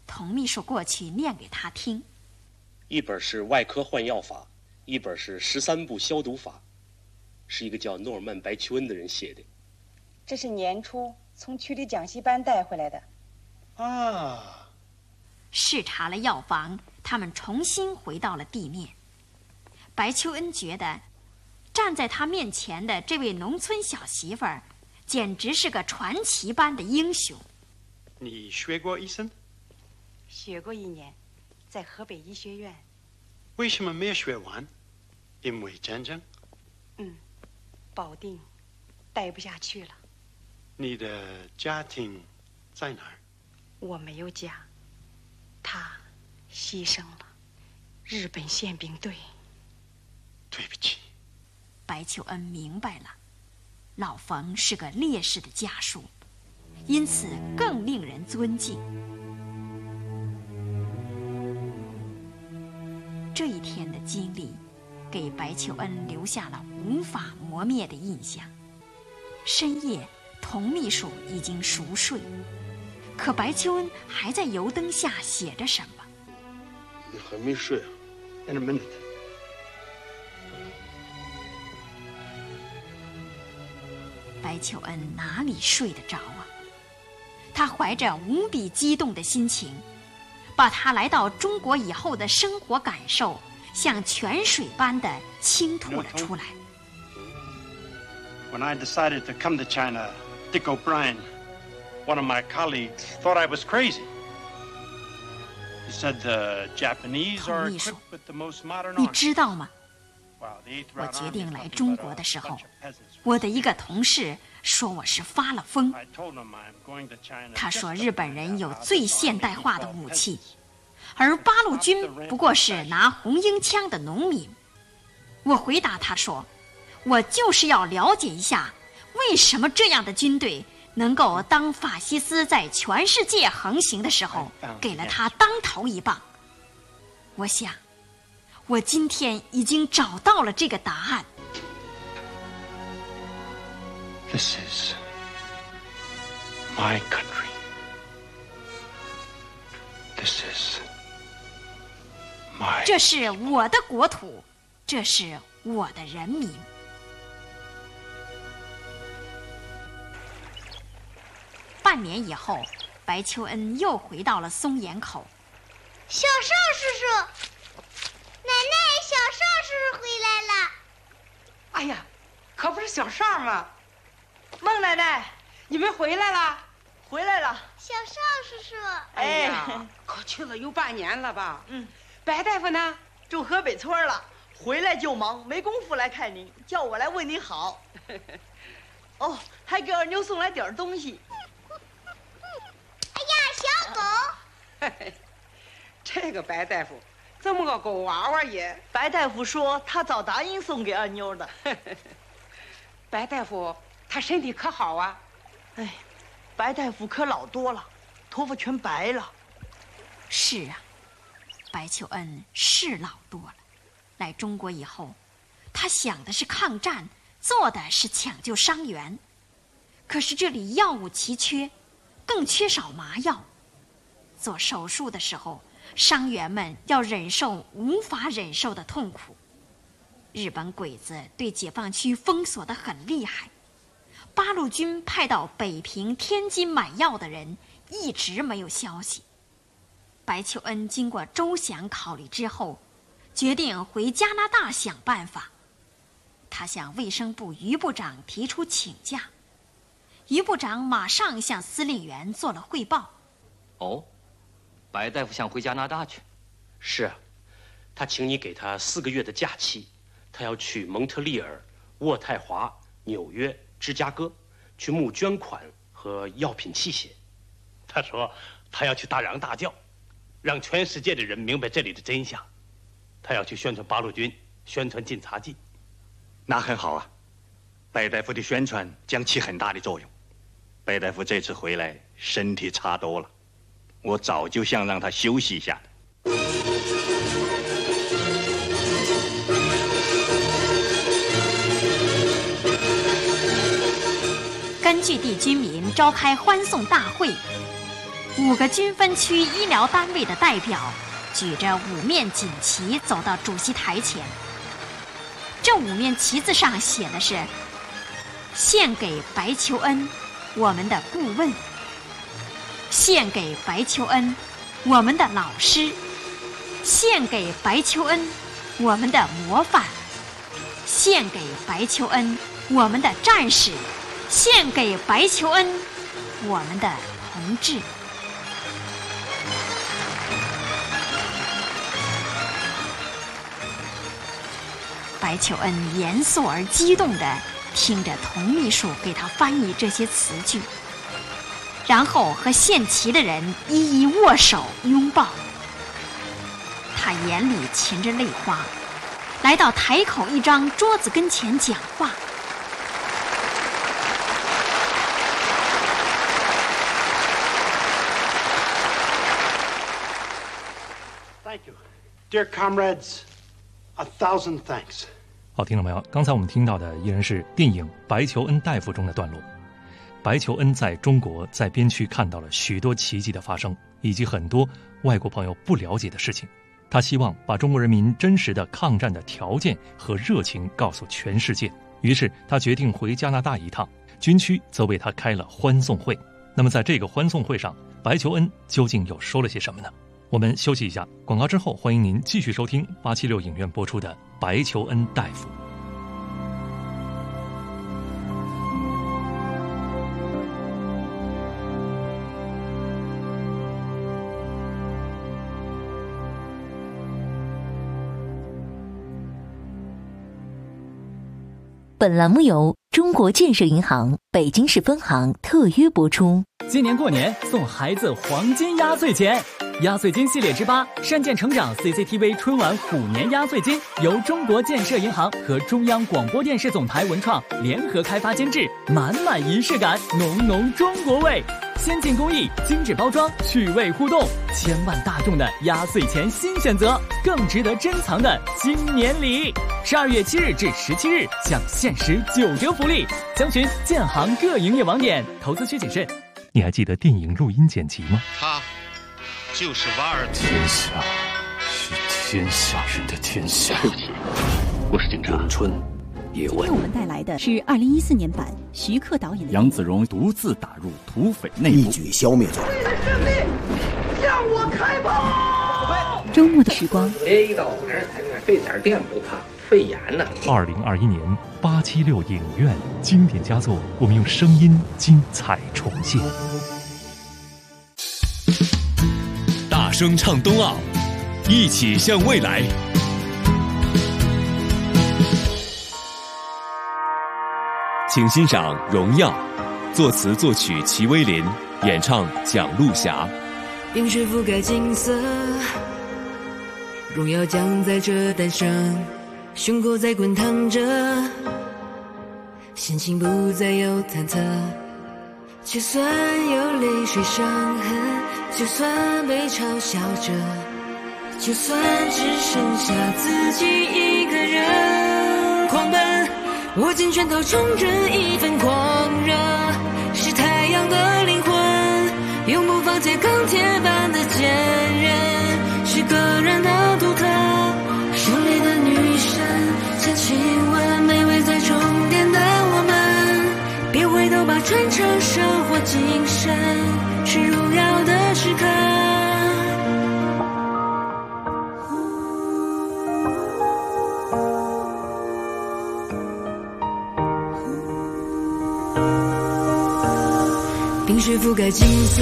Speaker 9: 童秘书过去念给他听。
Speaker 10: 一本是外科换药法，一本是13步消毒法，是一个叫诺尔曼·白求恩的人写的。
Speaker 2: 这是年初从区里讲习班带回来的。
Speaker 11: 啊！
Speaker 9: 视察了药房，他们重新回到了地面。白求恩觉得，站在他面前的这位农村小媳妇儿，简直是个传奇般的英雄。
Speaker 11: 你学过医生？
Speaker 2: 学过1年，在河北医学院。
Speaker 11: 为什么没有学完？因为战争？
Speaker 2: 保定待不下去了。
Speaker 11: 你的家庭在哪儿？
Speaker 2: 我没有家，他牺牲了。日本宪兵队。
Speaker 11: 对不起。
Speaker 9: 白求恩明白了，老冯是个烈士的家属，因此更令人尊敬。这一天的经历给白求恩留下了无法磨灭的印象。深夜，童秘书已经熟睡，可白求恩还在油灯下写着什么。
Speaker 11: 你还没睡啊 ？In a minute。
Speaker 9: 白求恩哪里睡得着啊？他怀着无比激动的心情，把他来到中国以后的生活感受像泉水般的倾吐了出来。
Speaker 11: When I decided to come to China, Dick O'Brien, one of my colleagues, thought I was crazy. He said the Japanese are equipped with the most modern arms.
Speaker 9: 你知道吗？我决定来中国的时候，我的一个同事说我是发了疯。他说日本人有最现代化的武器，而八路军不过是拿红缨枪的农民。我回答他说，我就是要了解一下，为什么这样的军队能够当法西斯在全世界横行的时候，给了他当头一棒。我想，我今天已经找到了这个答案。
Speaker 11: This is my country. This is my.
Speaker 9: 这是我的国土，这是我的人民。半年以后，白求恩又回到了松岩口。
Speaker 19: 小邵叔叔，奶奶，小邵叔叔回来了。
Speaker 2: 哎呀，可不是小邵吗？孟奶奶，你们回来了？
Speaker 6: 回来了。
Speaker 19: 小邵叔叔。
Speaker 2: 哎呀，可去了有半年了吧？白大夫呢？
Speaker 6: 住河北村了，回来就忙，没工夫来看您，叫我来问你好。哦，还给二妞送来点东西。
Speaker 19: 哎呀，小狗！
Speaker 2: 这个白大夫，这么个狗娃娃也。
Speaker 6: 白大夫说他早答应送给二妞的。
Speaker 2: 白大夫他身体可好啊？
Speaker 6: 哎，白大夫可老多了，头发全白了。
Speaker 9: 是啊，白求恩是老多了。来中国以后，他想的是抗战，做的是抢救伤员。可是这里药物奇缺，更缺少麻药。做手术的时候，伤员们要忍受无法忍受的痛苦。日本鬼子对解放区封锁得很厉害，八路军派到北平、天津买药的人一直没有消息。白求恩经过周详考虑之后，决定回加拿大想办法。他向卫生部于部长提出请假，于部长马上向司令员做了汇报。
Speaker 10: 哦，白大夫想回加拿大去？是啊，他请你给他4个月的假期，他要去蒙特利尔、渥太华、纽约、芝加哥，去募捐款和药品器械。
Speaker 13: 他说他要去大嚷大叫，让全世界的人明白这里的真相。他要去宣传八路军，宣传晋察冀。
Speaker 8: 那很好啊，白大夫的宣传将起很大的作用。白大夫这次回来身体差多了，我早就想让他休息一下的。
Speaker 9: 根据地居民召开欢送大会， 5个军分区医疗单位的代表举着5面锦旗走到主席台前。这5面旗子上写的是：献给白求恩，我们的顾问；献给白求恩，我们的老师；献给白求恩，我们的模范；献给白求恩，我们的战士；献给白求恩，我们的同志。白求恩严肃而激动地听着童秘书给他翻译这些词句，然后和献旗的人一一握手拥抱。他眼里噙着泪花，来到台口一张桌子跟前讲话。
Speaker 11: Thank you, dear comrades. 1,000 thanks.
Speaker 7: 好，听众朋友，刚才我们听到的依然是电影《白求恩大夫》中的段落。白求恩在中国在边区看到了许多奇迹的发生，以及很多外国朋友不了解的事情。他希望把中国人民真实的抗战的条件和热情告诉全世界，于是他决定回加拿大一趟，军区则为他开了欢送会。那么在这个欢送会上，白求恩究竟又说了些什么呢？我们休息一下，广告之后欢迎您继续收听876影院播出的《白求恩大夫》。
Speaker 24: 本栏目由中国建设银行北京市分行特约播出。
Speaker 27: 今年过年送孩子黄金压岁钱，压岁金系列之8善见成长 CCTV 春晚虎年压岁金由中国建设银行和中央广播电视总台文创联合开发监制，满满仪式感，浓浓中国味，先进工艺，精致包装，趣味互动，千万大众的压岁钱新选择，更值得珍藏的今年礼。12月7日至17日享限时9折福利，详询建行各营业网点，投资需谨慎。
Speaker 7: 你还记得电影录音剪辑吗？
Speaker 5: 他就是瓦尔特。
Speaker 3: 天下是天下人的天下。
Speaker 10: 我是警察。
Speaker 3: 咏春叶问。
Speaker 24: 今天我们带来的是2014年版徐克导演的。
Speaker 26: 杨子荣独自打入土匪内部，
Speaker 14: 一举消灭掉。
Speaker 6: 向我开炮！
Speaker 24: 周末的时光。
Speaker 16: 一到晚上才快费点电不怕。肺炎呢
Speaker 7: ？2021年876影院经典佳作，我们用声音精彩重现。
Speaker 23: 大声唱冬奥，一起向未来。请欣赏《荣耀》，作词作曲齐威林，演唱蒋璐霞。
Speaker 1: 冰雪覆盖金色，荣耀将在这诞生。胸口在滚烫着，心情不再有忐忑，就算有泪水伤痕，就算被嘲笑着，就算只剩下自己一个人狂奔，握紧拳头冲着一份狂热，是太阳的灵魂，永不放弃钢铁般的坚韧，是个人的独特，胜利的女神，将亲吻美味在终点的我们，别回头吧，传承生活精神，是荣耀的时刻。冰雪覆盖金色，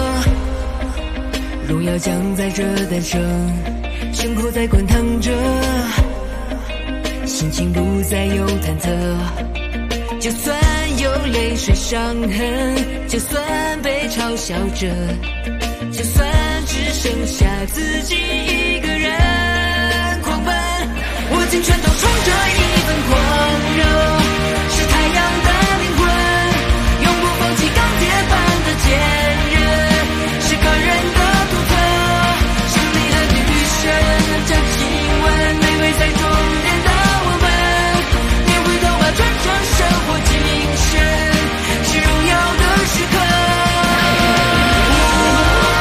Speaker 1: 荣耀将在这诞生，胸口在滚烫着，心情不再有忐忑，就算有泪水伤痕，就算被嘲笑着，就算只剩下自己一个人狂奔，握紧拳头冲着一份狂热，是太阳的灵魂，永不放弃钢铁般的坚韧，是个人的独特，胜利的女神，将亲吻美味在终点的我们，别回头吧，传承生活精神，是荣耀的时刻。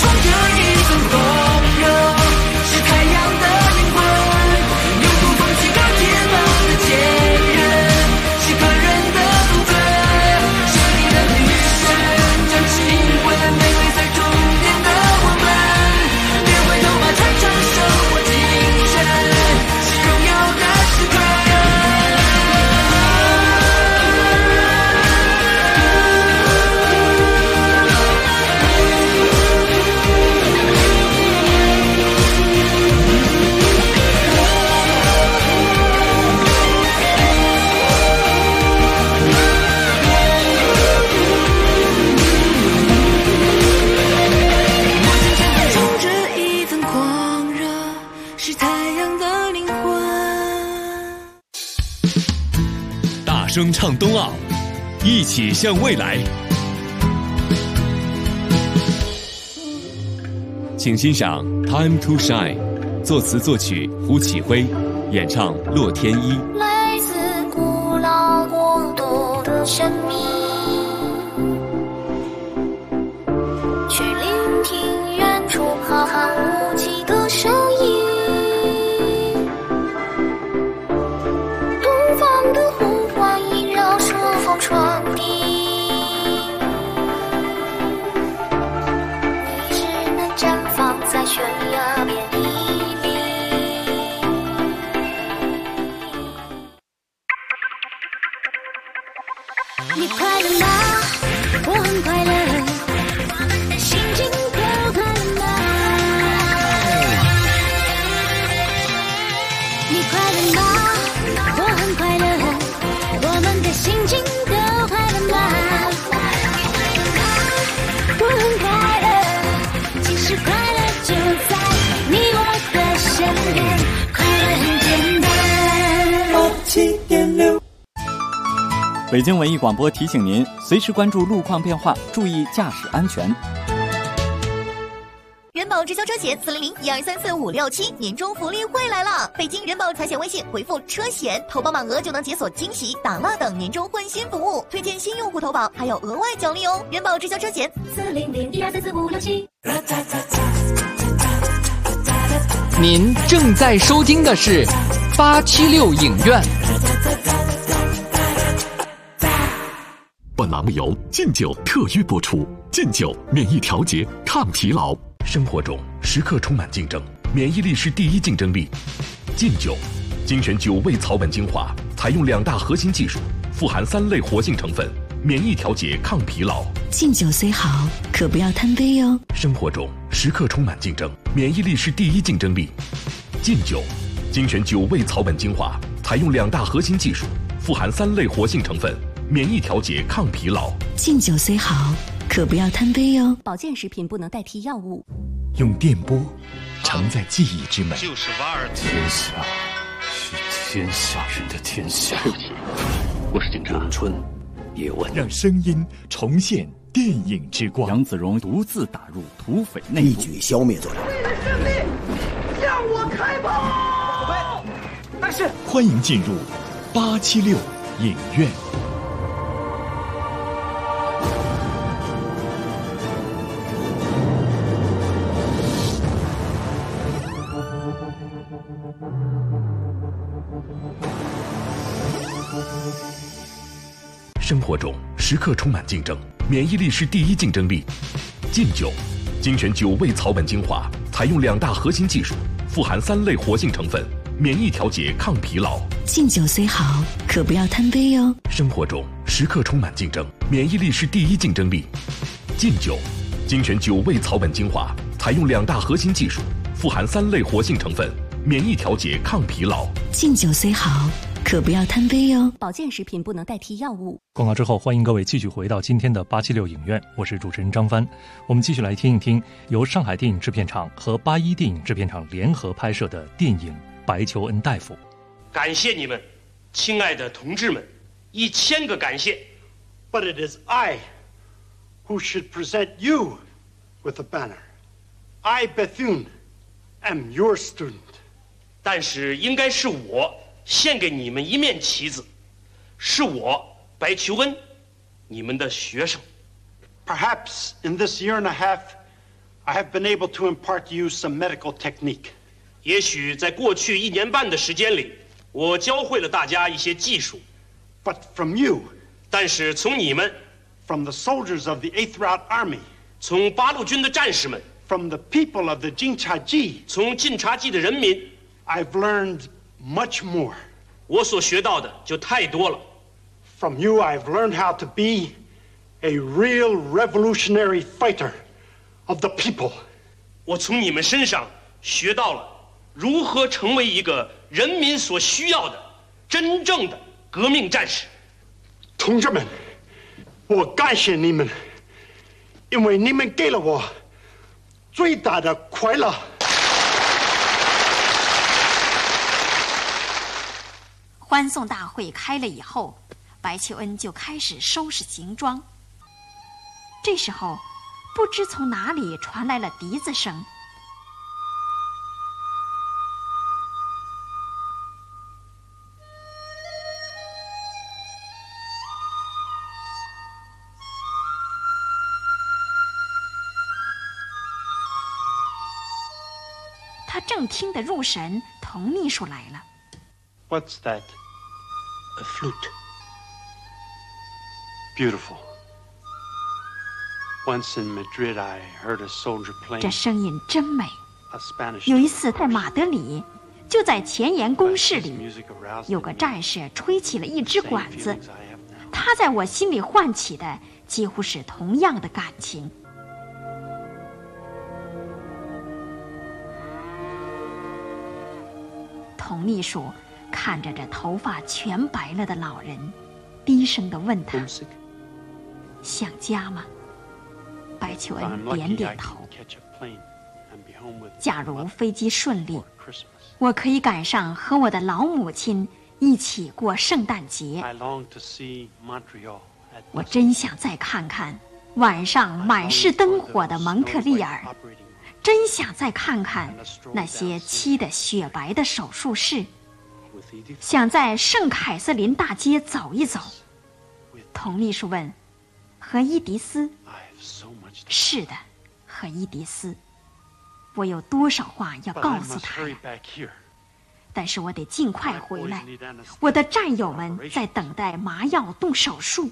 Speaker 1: 冲着一份狂热，是太阳的灵魂，永不放弃的天茫的坚韧，是个人的独尊，生命的女神，将心魂玫瑰在终点的我们，别回头吧，传承生活精神，是荣耀的时刻。
Speaker 23: 声唱冬奥，一起向未来。请欣赏《Time to Shine》，作词作曲胡启辉，演唱洛天依。
Speaker 19: 来自古老国度的神秘，去聆听远处浩瀚无际的声音。东方的呼唤萦绕顺风传递，你只能绽放在悬崖边屹立。你快乐吗？我很快乐，心情都快乐吗？你快乐吗？我很快乐，我们的心情都快乐吗？我很快乐，其实快乐就在你我的身边，快乐很简单。87.6
Speaker 26: 北京文艺广播提醒您，随时关注路况变化，注意驾驶安全。
Speaker 24: 人保直销车险400-1234-567年终福利会来了！北京人保财险微信回复车险，投保满额就能解锁惊喜、打蜡等年终换新服务，推荐新用户投保还有额外奖励哦！人保直销车险400-1234-567。
Speaker 14: 您正在收听的是876影院。
Speaker 23: 本栏目由劲酒特约播出。劲酒免疫调节抗疲劳，生活中时刻充满竞争，免疫力是第一竞争力。劲酒精选9味草本精华，采用2大核心技术，富含3类活性成分，免疫调节抗疲劳。
Speaker 24: 敬酒虽好，可不要贪杯哟。
Speaker 23: 生活中时刻充满竞争，免疫力是第一竞争力。劲酒精选9味草本精华，采用2大核心技术，富含3类活性成分，免疫调节抗疲劳。
Speaker 24: 敬酒虽好，可不要贪杯哟。
Speaker 9: 保健食品不能代替药物。
Speaker 23: 用电波承载记忆之美。
Speaker 13: 就是瓦尔特。
Speaker 3: 天下是天下人的天下。
Speaker 13: 我是警察。
Speaker 3: 咏春叶问，
Speaker 23: 让声音重现电影之光。
Speaker 26: 杨子荣独自打入土匪内部，
Speaker 17: 一举消灭作者。
Speaker 4: 为了胜利，向我开炮！
Speaker 17: 但是，
Speaker 23: 欢迎进入876影院。生活中时刻充满竞争，免疫力是第一竞争力。劲酒精选9味草本精华，采用2大核心技术，富含3类活性成分，免疫调节抗疲劳。
Speaker 24: 敬酒虽好，可不要贪杯哟。
Speaker 23: 生活中时刻充满竞争，免疫力是第一竞争力。劲酒精选9味草本精华，采用2大核心技术，富含3类活性成分，免疫调节抗疲劳。
Speaker 24: 敬酒虽好，可不要贪杯哟。
Speaker 9: 保健食品不能代替药物。
Speaker 7: 广告之后，欢迎各位继续回到今天的876影院，我是主持人张帆。我们继续来听一听由上海电影制片厂和81电影制片厂联合拍摄的电影《白求恩大夫》。
Speaker 10: 感谢你们，亲爱的同志们，1000个感谢。
Speaker 11: But it is I who should present you with a banner. I, Bethune, am your student.
Speaker 10: 但是应该是我献给你们一面旗子，是我白求恩，你们的学生。
Speaker 11: Perhaps in this year and a half, I have been able to impart to you some medical technique.
Speaker 10: 也许在过去1年半的时间里，我教会了大家一些技术。
Speaker 11: But from you,
Speaker 10: 但是从你们
Speaker 11: from the soldiers of the 8th Route Army,
Speaker 10: 从八路军的战士们
Speaker 11: from the people of the Jinchaji,
Speaker 10: 从晋察冀的人民
Speaker 11: I've learned much more.
Speaker 10: 我所学到的就太多了。
Speaker 11: From you, I've learned how to be a real revolutionary fighter of the people.
Speaker 10: 我从你们身上学到了如何成为一个人民所需要的真正的革命战士。
Speaker 11: 同志们，我感谢你们，因为你们给了我最大的快乐。
Speaker 9: 欢送大会开了以后，白求恩就开始收拾行装。这时候，不知从哪里传来了笛子声。他正听得入神，童秘书来了。
Speaker 11: What's that?
Speaker 10: A flute.
Speaker 11: Beautiful. Once in Madrid, I heard a soldier playing.
Speaker 9: 这声音真美。
Speaker 11: A Spanish.
Speaker 9: 有一次在马德里，就在前沿工事里，有个战士吹起了一支管子，他在我心里唤起的几乎是同样的感情。童秘书看着这头发全白了的老人，低声地问他：“想家吗？”白求恩点点头。假如飞机顺利，我可以赶上和我的老母亲一起过圣诞节。我真想再看看晚上满是灯火的蒙特利尔，真想再看看那些漆得雪白的手术室，想在圣凯瑟琳大街走一走。童秘书问：“和伊迪丝？”是的，和伊迪丝。我有多少话要告诉他呀？但是我得尽快回来，我的战友们在等待麻药动手术。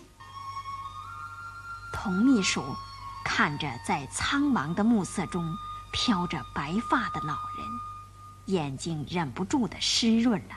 Speaker 9: 童秘书看着在苍茫的暮色中飘着白发的老人，眼睛忍不住地湿润了。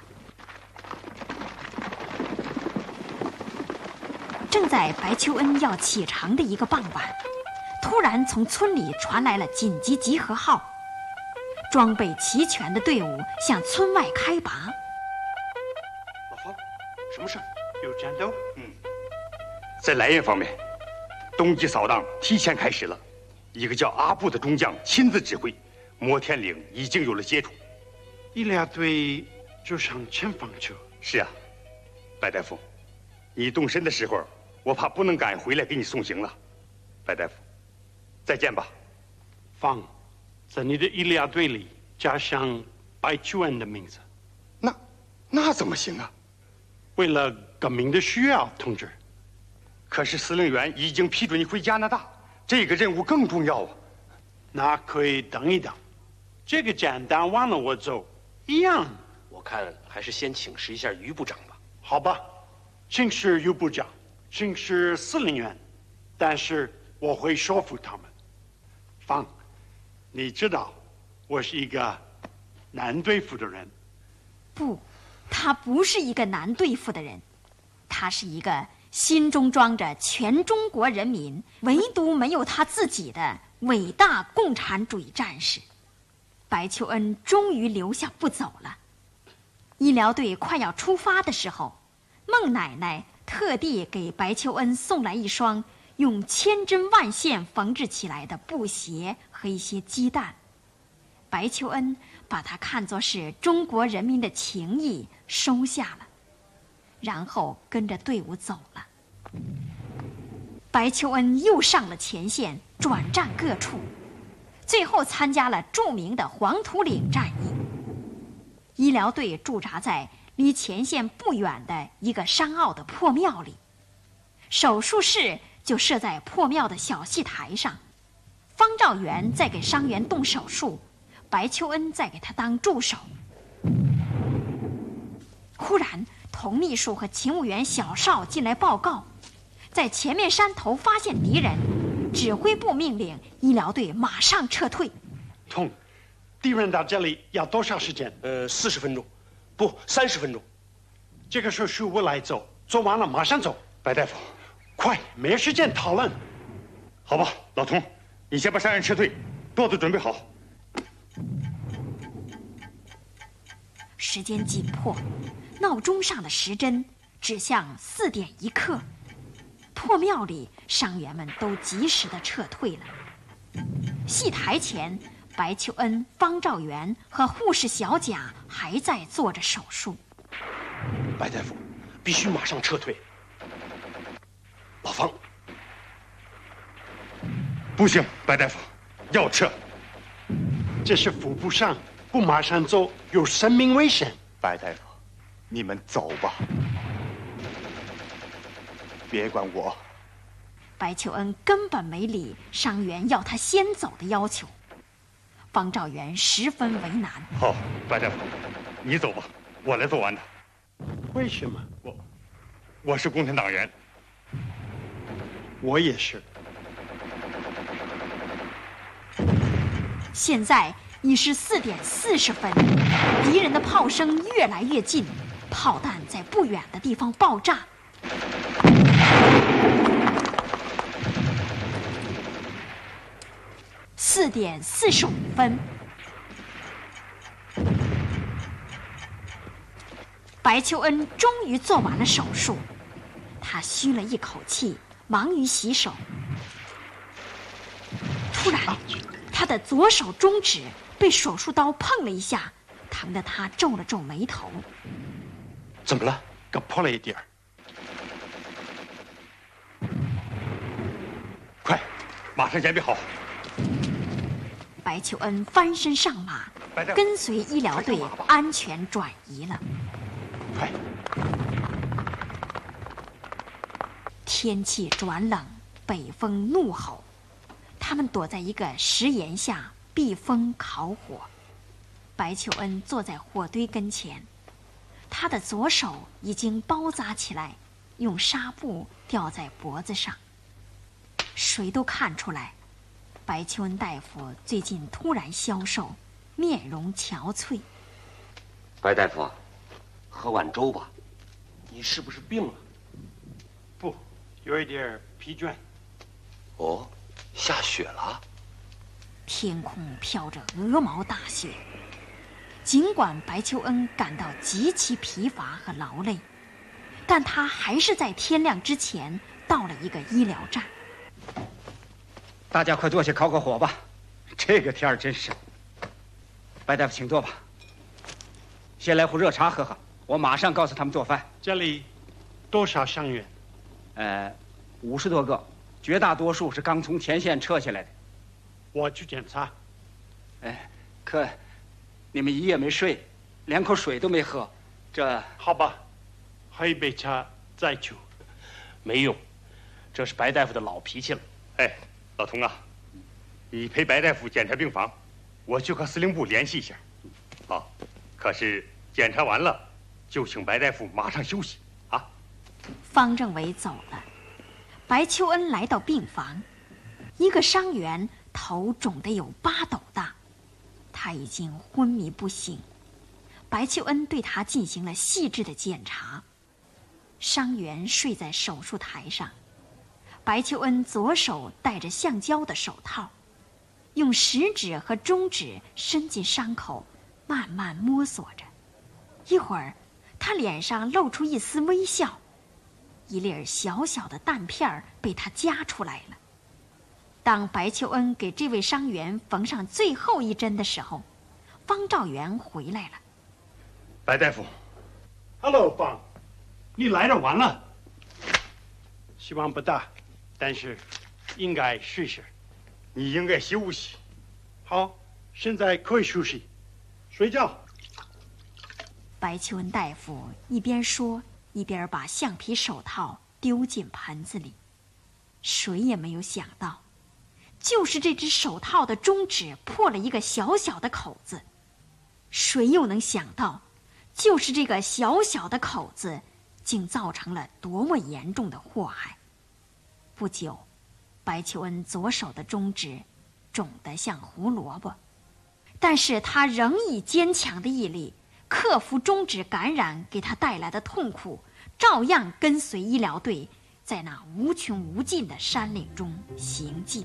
Speaker 9: 正在白求恩要启程的一个傍晚，突然从村里传来了紧急集合号，装备齐全的队伍向村外开拔。
Speaker 11: 老方，什么事？有战斗？
Speaker 15: 在莱茵方面，冬季扫荡提前开始了，一个叫阿布的中将亲自指挥，摩天岭已经有了接触。
Speaker 11: 伊利亚队就上前方去了。
Speaker 15: 是啊，白大夫，你动身的时候，我怕不能赶回来给你送行了。白大夫，再见吧。
Speaker 11: 方，在你的伊利亚队里加上白求恩的名字。
Speaker 15: 那怎么行啊？
Speaker 11: 为了革命的需要，同志。
Speaker 15: 可是司令员已经批准你回加拿大，这个任务更重要啊。
Speaker 11: 那可以等一等，这个简单完了我走，一样。
Speaker 10: 我看还是先请示一下于部长吧。
Speaker 11: 好吧，请示于部长，请示司令员，但是我会说服他们。方，你知道我是一个难对付的人。
Speaker 9: 不，他不是一个难对付的人，他是一个心中装着全中国人民，唯独没有他自己的伟大共产主义战士。白求恩终于留下不走了。医疗队快要出发的时候，孟奶奶特地给白求恩送来一双用千针万线缝制起来的布鞋和一些鸡蛋。白求恩把它看作是中国人民的情谊收下了，然后跟着队伍走了。白求恩又上了前线，转战各处，最后参加了著名的黄土岭战役。医疗队驻扎在离前线不远的一个山坳的破庙里，手术室就设在破庙的小戏台上。 方兆元在给伤员动手术，白求恩在给他当助手。忽然，童秘书和勤务员小邵进来报告，在前面山头发现敌人，指挥部命令医疗队马上撤退。
Speaker 11: 童，敌人到这里要多少时间
Speaker 10: ？40分钟，不，30分钟。
Speaker 11: 这个手术我来做，做完了马上走。
Speaker 15: 白大夫，
Speaker 11: 快，没时间讨论。
Speaker 15: 好吧，老童，你先把伤员撤退，垛子准备好。
Speaker 9: 时间紧迫，闹钟上的时针指向4点1刻。破庙里，伤员们都及时地撤退了。戏台前，白求恩、方兆元和护士小贾还在做着手术。
Speaker 10: 白大夫，必须马上撤退。老方，
Speaker 15: 不行，白大夫，要撤。
Speaker 11: 这是腹部伤，不马上走有生命危险。
Speaker 15: 白大夫，你们走吧，别管我。
Speaker 9: 白求恩根本没理伤员要他先走的要求。方兆元十分为难。
Speaker 15: 好，白大夫，你走吧，我来做完的。
Speaker 11: 为什么？
Speaker 15: 我是共产党员。
Speaker 11: 我也是。
Speaker 9: 现在已是4点40分，敌人的炮声越来越近，炮弹在不远的地方爆炸。4点45分，白求恩终于做完了手术，他吁了一口气，忙于洗手。突然，他的左手中指被手术刀碰了一下，疼得他皱了皱眉头。
Speaker 10: 怎么了？
Speaker 11: 割破了一点。
Speaker 15: 快，马上检备好。
Speaker 9: 白求恩翻身上马，跟随医疗队安全转移了。
Speaker 11: 快！
Speaker 9: 天气转冷，北风怒吼，他们躲在一个石岩下避风烤火。白求恩坐在火堆跟前，他的左手已经包扎起来，用纱布吊在脖子上。谁都看出来，白求恩大夫最近突然消瘦，面容憔悴。
Speaker 10: 白大夫，喝碗粥吧。你是不是病了？
Speaker 11: 不，有一点疲倦。
Speaker 10: 哦，下雪了。
Speaker 9: 天空飘着鹅毛大雪。尽管白求恩感到极其疲乏和劳累，但他还是在天亮之前到了一个医疗站。
Speaker 12: 大家快坐下烤个火吧，这个天儿真是。白大夫，请坐吧。先来壶热茶喝喝，我马上告诉他们做饭。
Speaker 11: 这里多少伤员
Speaker 12: ？50多个，绝大多数是刚从前线撤下来的。
Speaker 11: 我去检查。
Speaker 12: 可你们一夜没睡，连口水都没喝，这……
Speaker 11: 好吧，喝一杯茶再去。
Speaker 10: 没用，这是白大夫的老脾气了。
Speaker 15: 哎，老童啊，你陪白大夫检查病房，我去和司令部联系一下。好，可是检查完了，就请白大夫马上休息啊。
Speaker 9: 方政委走了，白求恩来到病房，一个伤员头肿得有8斗大，他已经昏迷不醒。白求恩对他进行了细致的检查。伤员睡在手术台上，白求恩左手戴着橡胶的手套，用食指和中指伸进伤口，慢慢摸索着。一会儿，他脸上露出一丝微笑，一粒小小的弹片被他夹出来了。当白求恩给这位伤员缝上最后一针的时候，方兆元回来了。
Speaker 15: 白大夫
Speaker 11: ，Hello， 方，你来的晚了。希望不大，但是应该试试。
Speaker 15: 你应该休息。
Speaker 11: 好，现在可以休息，睡觉。
Speaker 9: 白求恩大夫一边说，一边把橡皮手套丢进盆子里。谁也没有想到， 就是这只手套的中指破了一个小小的口子。谁又能想到，就是这个小小的口子，竟造成了多么严重的祸害。不久，白求恩左手的中指肿得像胡萝卜，但是他仍以坚强的毅力克服中指感染给他带来的痛苦，照样跟随医疗队在那无穷无尽的山岭中行进。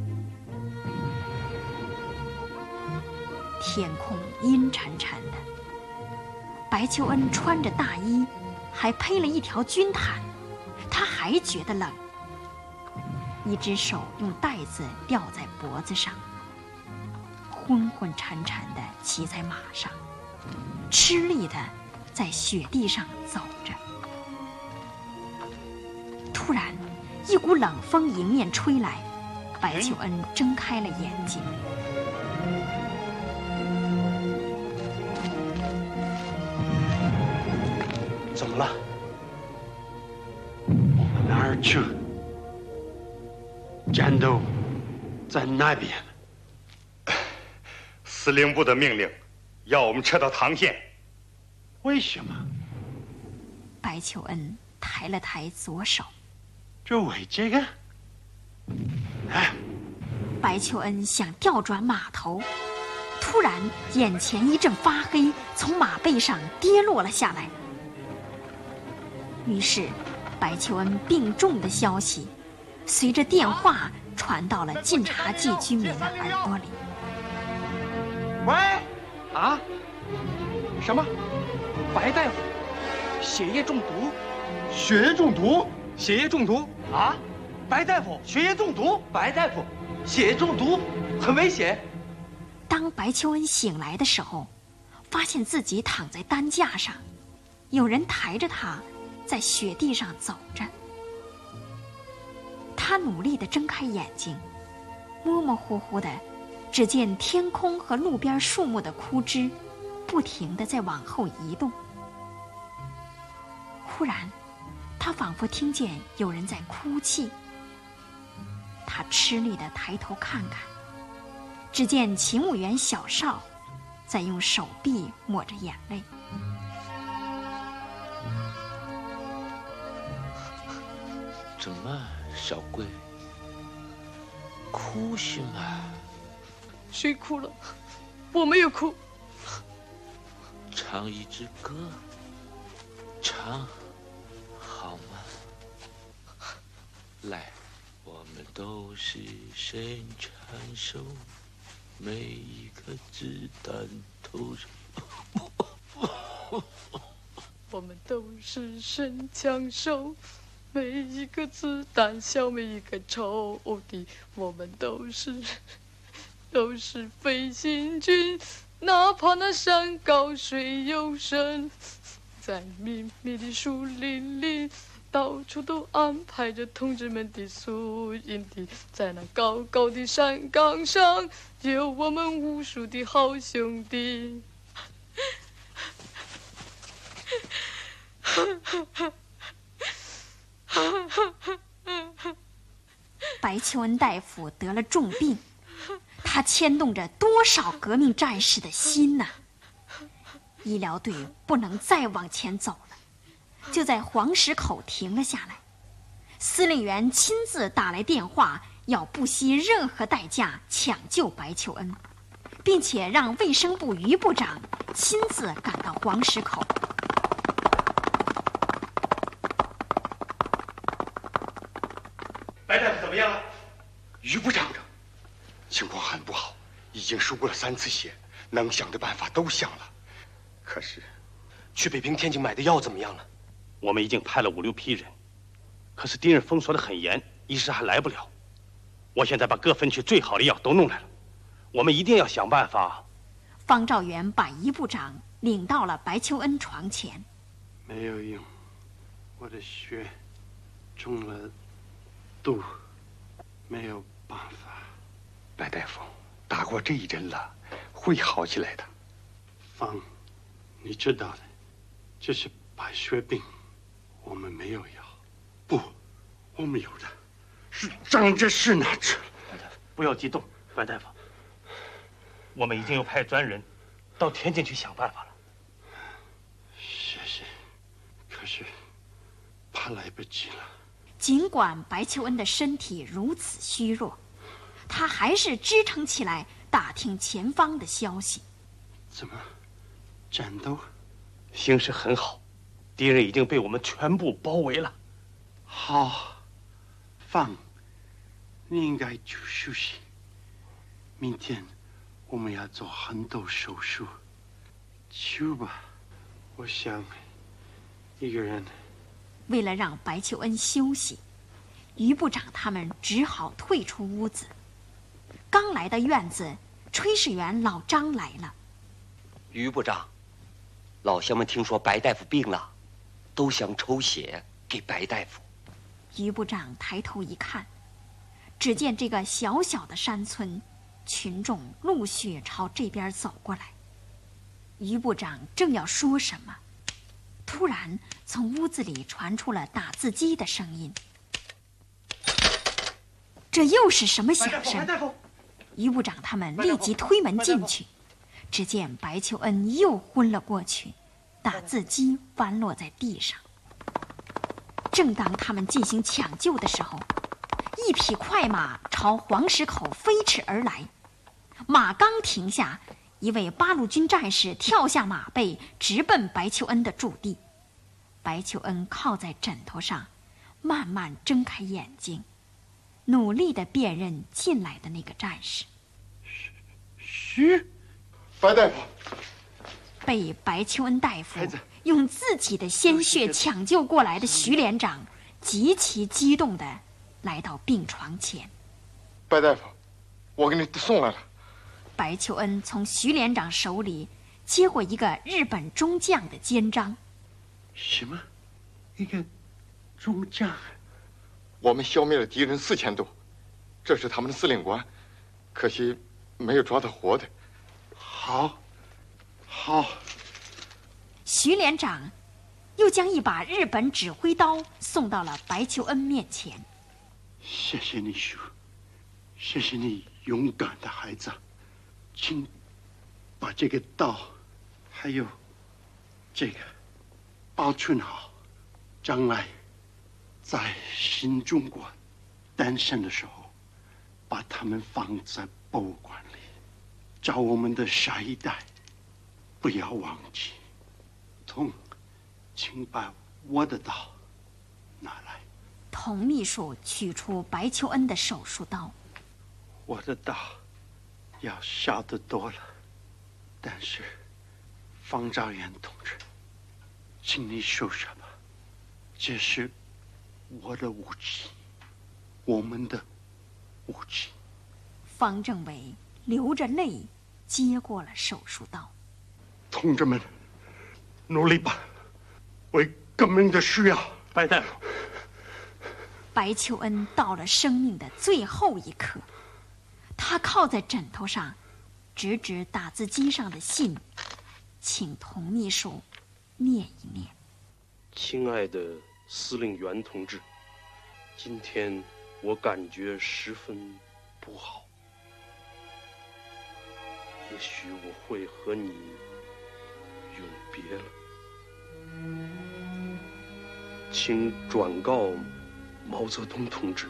Speaker 9: 天空阴沉沉的，白求恩穿着大衣，还披了一条军毯，他还觉得冷。一只手用带子吊在脖子上，昏昏沉沉地骑在马上，吃力地在雪地上走着。突然，一股冷风迎面吹来，白求恩睁开了眼睛。
Speaker 11: 怎么了？我们哪儿去？战斗在那边。
Speaker 15: 司令部的命令，要我们撤到唐县。
Speaker 11: 为什么？
Speaker 9: 白求恩抬了抬左手。
Speaker 11: 就为这个？
Speaker 9: 白求恩想调转马头，突然眼前一阵发黑，从马背上跌落了下来。于是，白求恩病重的消息随着电话传到了晋察冀居民的耳朵里。
Speaker 12: 喂，啊？什么？白大夫血液中毒？
Speaker 11: 血液中毒？
Speaker 12: 血液中毒？啊？白大夫血液中毒？白大夫血液中毒，很危险。
Speaker 9: 当白求恩醒来的时候，发现自己躺在担架上，有人抬着他在雪地上走着。他努力地睁开眼睛，模模糊糊的只见天空和路边树木的枯枝不停地在往后移动。忽然，他仿佛听见有人在哭泣。他吃力地抬头看看，只见勤务员小邵在用手臂抹着眼泪。
Speaker 2: 怎么，小桂？哭什么？
Speaker 17: 谁哭了？我没有哭。
Speaker 2: 唱一支歌，唱好吗？来，我们都是神枪手，每一颗子弹头上。
Speaker 17: 我们都是神枪手，每一个子弹消灭一个仇敌。我们都是飞行军，哪怕那山高水又深，在密密的树林里，到处都安排着同志们的宿营地。在那高高的山岗上，有我们无数的好兄弟。
Speaker 9: 白求恩大夫得了重病，他牵动着多少革命战士的心呐！医疗队不能再往前走了，就在黄石口停了下来。司令员亲自打来电话，要不惜任何代价抢救白求恩，并且让卫生部于部长亲自赶到黄石口。
Speaker 11: 白大夫怎么样了？于部长情况很不好，已经输过了3次血，能想的办法都想了。可是，
Speaker 10: 去北平、天津买的药怎么样了？我们已经派了5、6批人，可是敌人封锁得很严，一时还来不了。我现在把各分区最好的药都弄来了，我们一定要想办法。
Speaker 9: 方兆元把于部长领到了白求恩床前。
Speaker 11: 没有用，我的血中了毒，没有办法。白大夫，打过这一针了，会好起来的。方，你知道的，这是白血病，我们没有药。不，我们有的，是张哲士拿去了。
Speaker 13: 不要激动，白大夫。我们已经有派专人到天津去想办法了。
Speaker 11: 谢谢，可是怕来不及了。
Speaker 9: 尽管白求恩的身体如此虚弱，他还是支撑起来打听前方的消息。
Speaker 11: 怎么，战斗？
Speaker 13: 形势很好，敌人已经被我们全部包围了。
Speaker 11: 好，你应该去休息。明天我们要做很多手术，去吧。我想一个人。
Speaker 9: 为了让白求恩休息，于部长他们只好退出屋子。刚来到院子，炊事员老张来了。
Speaker 8: 于部长，老乡们听说白大夫病了，都想抽血给白大夫。
Speaker 9: 于部长抬头一看，只见这个小小的山村，群众陆续朝这边走过来。于部长正要说什么，突然从屋子里传出了打字机的声音。这又是什么响声？于部长他们立即推门进去，只见白求恩又昏了过去，打字机翻落在地上。正当他们进行抢救的时候，一匹快马朝黄石口飞驰而来，马刚停下，一位八路军战士跳下马背，直奔白求恩的驻地。白求恩靠在枕头上，慢慢睁开眼睛，努力地辨认进来的那个战士。
Speaker 11: 白大夫。
Speaker 9: 被白求恩大夫用自己的鲜血抢救过来的徐连长，极其激动地来到病床前。
Speaker 18: 白大夫，我给你送来了。
Speaker 9: 白求恩从徐连长手里接过一个日本中将的肩章。
Speaker 11: 什么？一个中将？
Speaker 18: 我们消灭了敌人4000多，这是他们的司令官，可惜没有抓到活的。
Speaker 11: 好。
Speaker 9: 徐连长又将一把日本指挥刀送到了白求恩面前。
Speaker 11: 谢谢你，叔，谢谢你勇敢的孩子，请把这个刀还有这个保存好，将来在新中国诞生的时候，把它们放在博物馆里，找我们的下一代不要忘记。请把我的刀拿来。
Speaker 9: 童秘书取出白求恩的手术刀。
Speaker 11: 我的刀要小得多了，但是方兆元同志，请你收下吧，这是我的武器，我们的武器。
Speaker 9: 方政委流着泪接过了手术刀。
Speaker 11: 同志们，努力吧，为革命的需要。
Speaker 13: 白大夫。
Speaker 9: 白求恩到了生命的最后一刻，他靠在枕头上，指指打字机上的信，请童秘书念一念。
Speaker 10: 亲爱的司令员同志，今天我感觉十分不好，也许我会和你永别了，请转告毛泽东同志，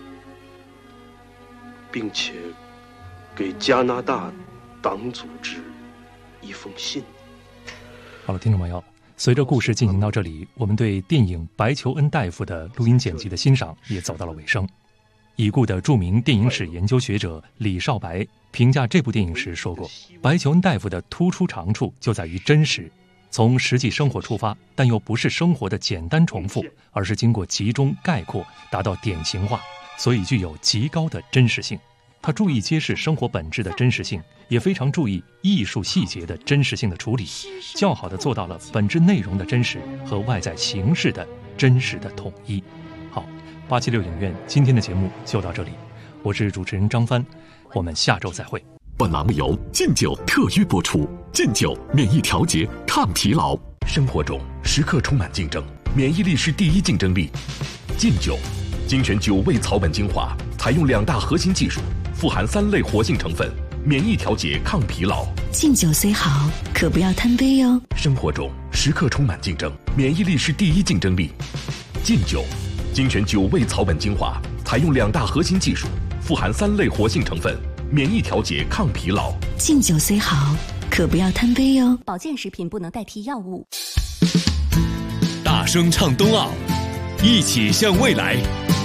Speaker 10: 并且给加拿大党组织一封信。
Speaker 7: 好了，听众朋友，随着故事进行到这里，我们对电影白求恩大夫的录音剪辑的欣赏也走到了尾声。已故的著名电影史研究学者李少白评价这部电影时说过，白求恩大夫的突出长处就在于真实，从实际生活出发，但又不是生活的简单重复，而是经过集中概括，达到典型化，所以具有极高的真实性。他注意揭示生活本质的真实性，也非常注意艺术细节的真实性的处理，较好地做到了本质内容的真实和外在形式的真实的统一。好，876影院今天的节目就到这里，我是主持人张帆，我们下周再会。
Speaker 23: 本栏目由劲酒特约播出，劲酒免疫调节、抗疲劳。生活中时刻充满竞争，免疫力是第一竞争力。劲酒精选9味草本精华，采用2大核心技术，复富含3类活性成分，免疫调节、抗疲劳。
Speaker 24: 敬酒虽好，可不要贪杯哟。
Speaker 23: 生活中时刻充满竞争，免疫力是第一竞争力。敬酒，精选9味草本精华，采用2大核心技术，富含3类活性成分，免疫调节、抗疲劳。
Speaker 24: 敬酒虽好，可不要贪杯哟。保健食品不能代替药物。
Speaker 23: 大声唱冬奥，一起向未来。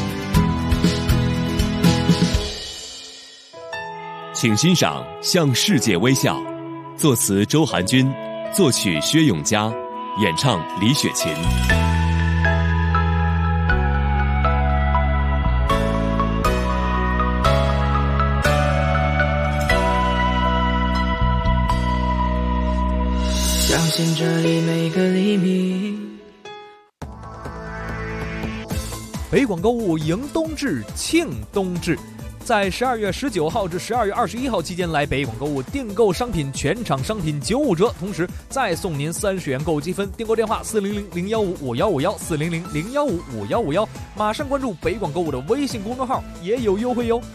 Speaker 23: 请欣赏《向世界微笑》，作词周寒君，作曲薛永嘉，演唱李雪琴。
Speaker 1: 相信这里每个黎明。
Speaker 5: 北广购物迎冬至，庆冬至。在12月19号至12月21号期间来北广购物订购商品，全场商品95折，同时再送您30元购物积分。订购电话400-015-5151 400-015-5151，马上关注北广购物的微信公众号，也有优惠哟。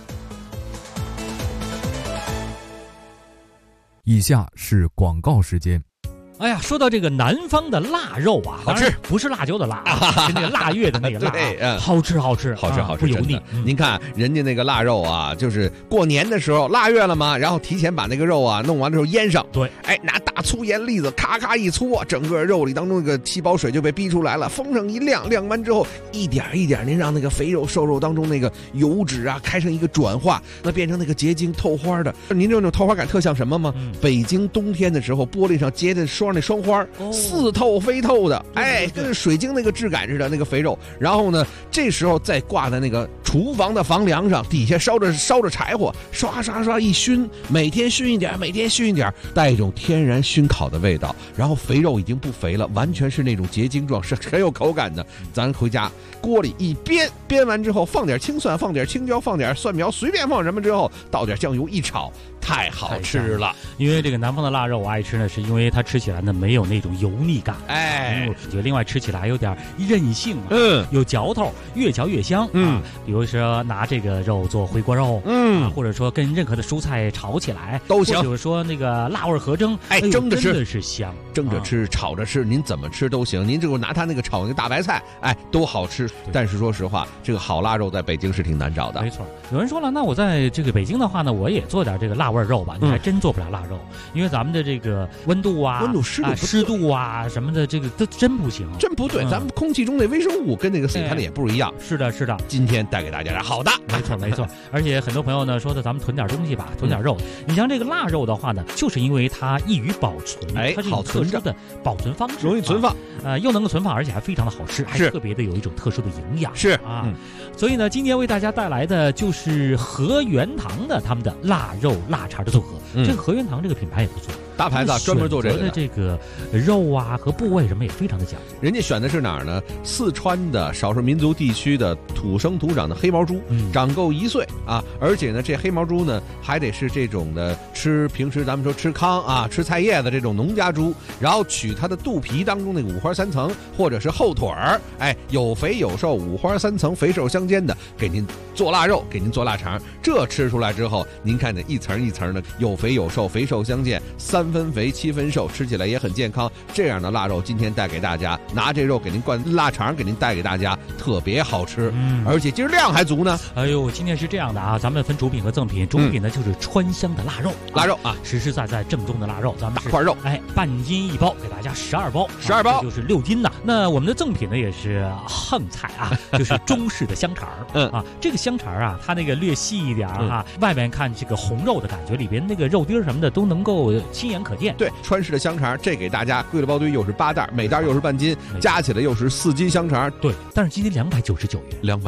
Speaker 6: 以下是广告时间。
Speaker 7: 哎呀，说到这个南方的腊肉啊，
Speaker 6: 好吃，
Speaker 7: 不是辣椒的辣，是那个腊月的那个腊，
Speaker 6: 对，
Speaker 7: 好吃，
Speaker 6: 不
Speaker 7: 油腻。
Speaker 6: 您看人家那个腊肉啊，就是过年的时候腊月了嘛，然后提前把那个肉啊弄完之后腌上，
Speaker 7: 对，
Speaker 6: 哎，拿大粗盐粒子咔咔一搓，整个肉里当中那个细胞水就被逼出来了，风声一亮，晾完之后一点一点，您让那个肥肉瘦肉当中那个油脂啊开成一个转化，那变成那个结晶透花的。您这种透花感特像什么吗？北京冬天的时候玻璃上结的那双花，似透非透的，哎，跟水晶那个质感似的那个肥肉。然后呢，这时候再挂在那个厨房的房梁上，底下烧着柴火，刷刷刷一熏，每天熏一点，带一种天然熏烤的味道。然后肥肉已经不肥了，完全是那种结晶状，是很有口感的。咱回家锅里一煸完之后，放点青蒜，放点青椒，放点蒜苗，随便放什么之后，倒点酱油一炒，太好吃了。
Speaker 7: 因为这个南方的腊肉我爱吃呢，是因为它吃起来呢没有那种油腻感，
Speaker 6: 哎，
Speaker 7: 就另外吃起来还有点韧性，有嚼头，越嚼越香，比如说拿这个肉做回锅肉，或者说跟任何的蔬菜炒起来
Speaker 6: 都行，
Speaker 7: 或者说那个辣味合蒸，
Speaker 6: 哎，蒸着吃
Speaker 7: 真的是香，
Speaker 6: 蒸着吃，炒着吃，您怎么吃都行。您这个拿它那个炒那个大白菜，哎，都好吃。但是说实话，这个好腊肉在北京是挺难找的。
Speaker 7: 没错，有人说了，那我在这个北京的话呢，我也做点这个辣味肉吧。你还真做不了腊肉，因为咱们的这个温度啊、湿度啊什么的，这个都真不行，
Speaker 6: 真不对。咱们空气中那微生物跟那个水谈的也不一样。
Speaker 7: 是的。
Speaker 6: 今天带给大家好的，
Speaker 7: 没错。而且很多朋友呢说的，咱们囤点东西吧，囤点肉。你像这个腊肉的话呢，就是因为它易于保存，它是一种特殊的保存方式，
Speaker 6: 容易存放，
Speaker 7: 又能够存放，而且还非常的好吃，还特别的有一种特殊的营养。
Speaker 6: 是
Speaker 7: 啊，所以呢，今天为大家带来的就是和元堂的他们的腊肉腊肠的组合。这个和元堂这个品牌也不错，
Speaker 6: 大牌子专门做这个
Speaker 7: 的。这个肉啊和部位什么也非常的讲究。
Speaker 6: 人家选的是哪儿呢？四川的少数民族地区的土生土长的黑毛猪，长够1岁啊，而且呢，这黑毛猪呢还得是这种的平时咱们说吃糠啊、吃菜叶的这种农家猪，然后取它的肚皮当中那个五花3层，或者是后腿儿，哎，有肥有瘦，五花3层，肥瘦相间的，给您做腊肉，给您做腊肠。这吃出来之后，您看这一层一层的，有肥有瘦，肥瘦相间，3分肥7分瘦，吃起来也很健康。这样的腊肉今天带给大家，拿这肉给您灌腊肠，给您带给大家，特别好吃，而且今儿量还足呢。
Speaker 7: 哎呦，今天是这样的啊，咱们分主品和赠品，主品呢就是川香的腊肉，实实在在正宗的腊肉，咱们
Speaker 6: 大块肉，
Speaker 7: 哎，半斤1包，给大家12包
Speaker 6: ，12包
Speaker 7: 就是6斤呐。那我们的赠品呢也是横菜啊，就是中式的香肠这个香肠啊，它那个略细一点啊，外面看这个红肉的感觉，里边那个肉丁什么的都能够亲眼可见。
Speaker 6: 对，川式的香肠，这给大家贵了包堆，又是8袋，每袋又是半斤，加起来又是4斤香肠。
Speaker 7: 对，但是今天299元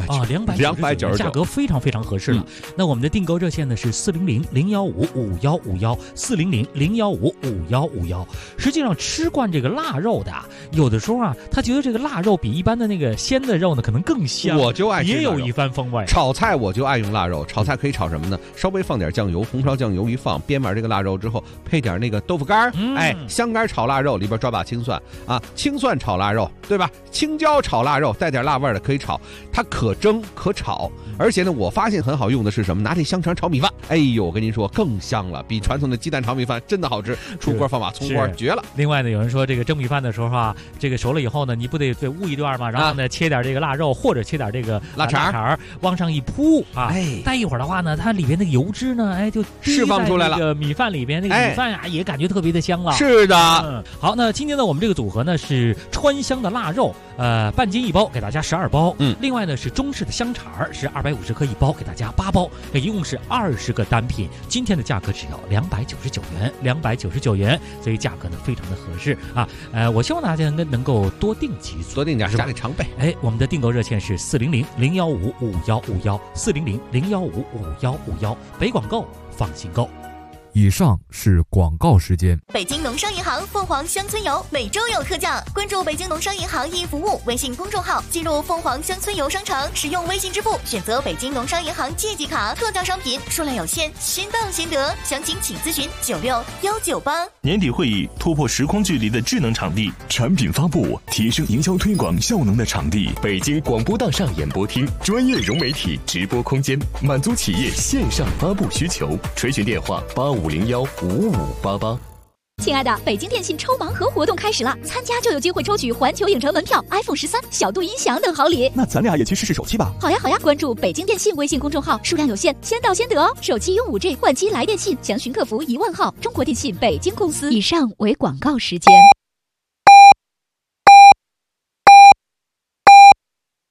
Speaker 6: ，299，
Speaker 7: 价格非常非常合适了。那我们的订购热线呢是400-015-5151 400-015-5151。实际上吃惯这个腊肉的，有的时候啊，他觉得这个腊肉比一般的那个鲜的肉呢可能更香，
Speaker 6: 我就爱吃，
Speaker 7: 也有一番风味。
Speaker 6: 炒菜我就爱用腊肉，炒菜可以炒什么呢？稍微放点酱油，红烧酱油一放，煸完这个腊肉之后，配点那个个豆腐干儿，香干炒腊肉里边抓把青蒜啊，青蒜炒腊肉，对吧？青椒炒腊肉带点辣味的可以炒，它可蒸可炒，而且呢，我发现很好用的是什么？拿这香肠炒米饭，哎呦，我跟您说更香了，比传统的鸡蛋炒米饭真的好吃，出锅放把葱花绝了。
Speaker 5: 另外呢，有人说这个蒸米饭的时候啊，这个熟了以后呢，你不得煨一段吗？然后呢，切点这个腊肉或者切点这个
Speaker 6: 腊肠
Speaker 5: 往上一铺啊，待一会儿的话呢，它里边那个油脂呢，就
Speaker 6: 释放出来了。
Speaker 5: 这个米饭里边那个米饭啊，也感觉特别的香了。
Speaker 6: 是的，
Speaker 5: 好，那今天呢，我们这个组合呢是川香的腊肉，半斤1包，给大家12包。另外呢是中式的香肠是250克1包，给大家8包，一共是20个单品。今天的价格只要299元，所以价格呢非常的合适啊。我希望大家能够多订几组，
Speaker 6: 多订点，家里常备。
Speaker 5: 我们的订购热线是400-015-5151，400-015-5151，北广购，放心购。
Speaker 16: 以上是广告时间。
Speaker 24: 北京农商银行凤凰乡村游每周有特价，关注北京农商银行易服务微信公众号，进入凤凰乡村游商城，使用微信支付，选择北京农商银行借记卡，特价商品数量有限，先到先得，详情请咨询96198。
Speaker 19: 年底会议突破时空距离的智能场地，
Speaker 23: 产品发布提升营销推广效能的场地， 北京广播大厦演播厅，专业融媒体直播空间，满足企业线上发布需求。垂询电话85015588。
Speaker 24: 亲爱的，北京电信抽盲盒活动开始了，参加就有机会抽取环球影城门票、iPhone 13、小度音响等好礼。
Speaker 16: 那咱俩也去试试手气吧。
Speaker 24: 好呀，关注北京电信微信公众号，数量有限，先到先得哦。手机用5G，换机来电信，详询客服10000号。中国电信北京公司。以上为广告时间。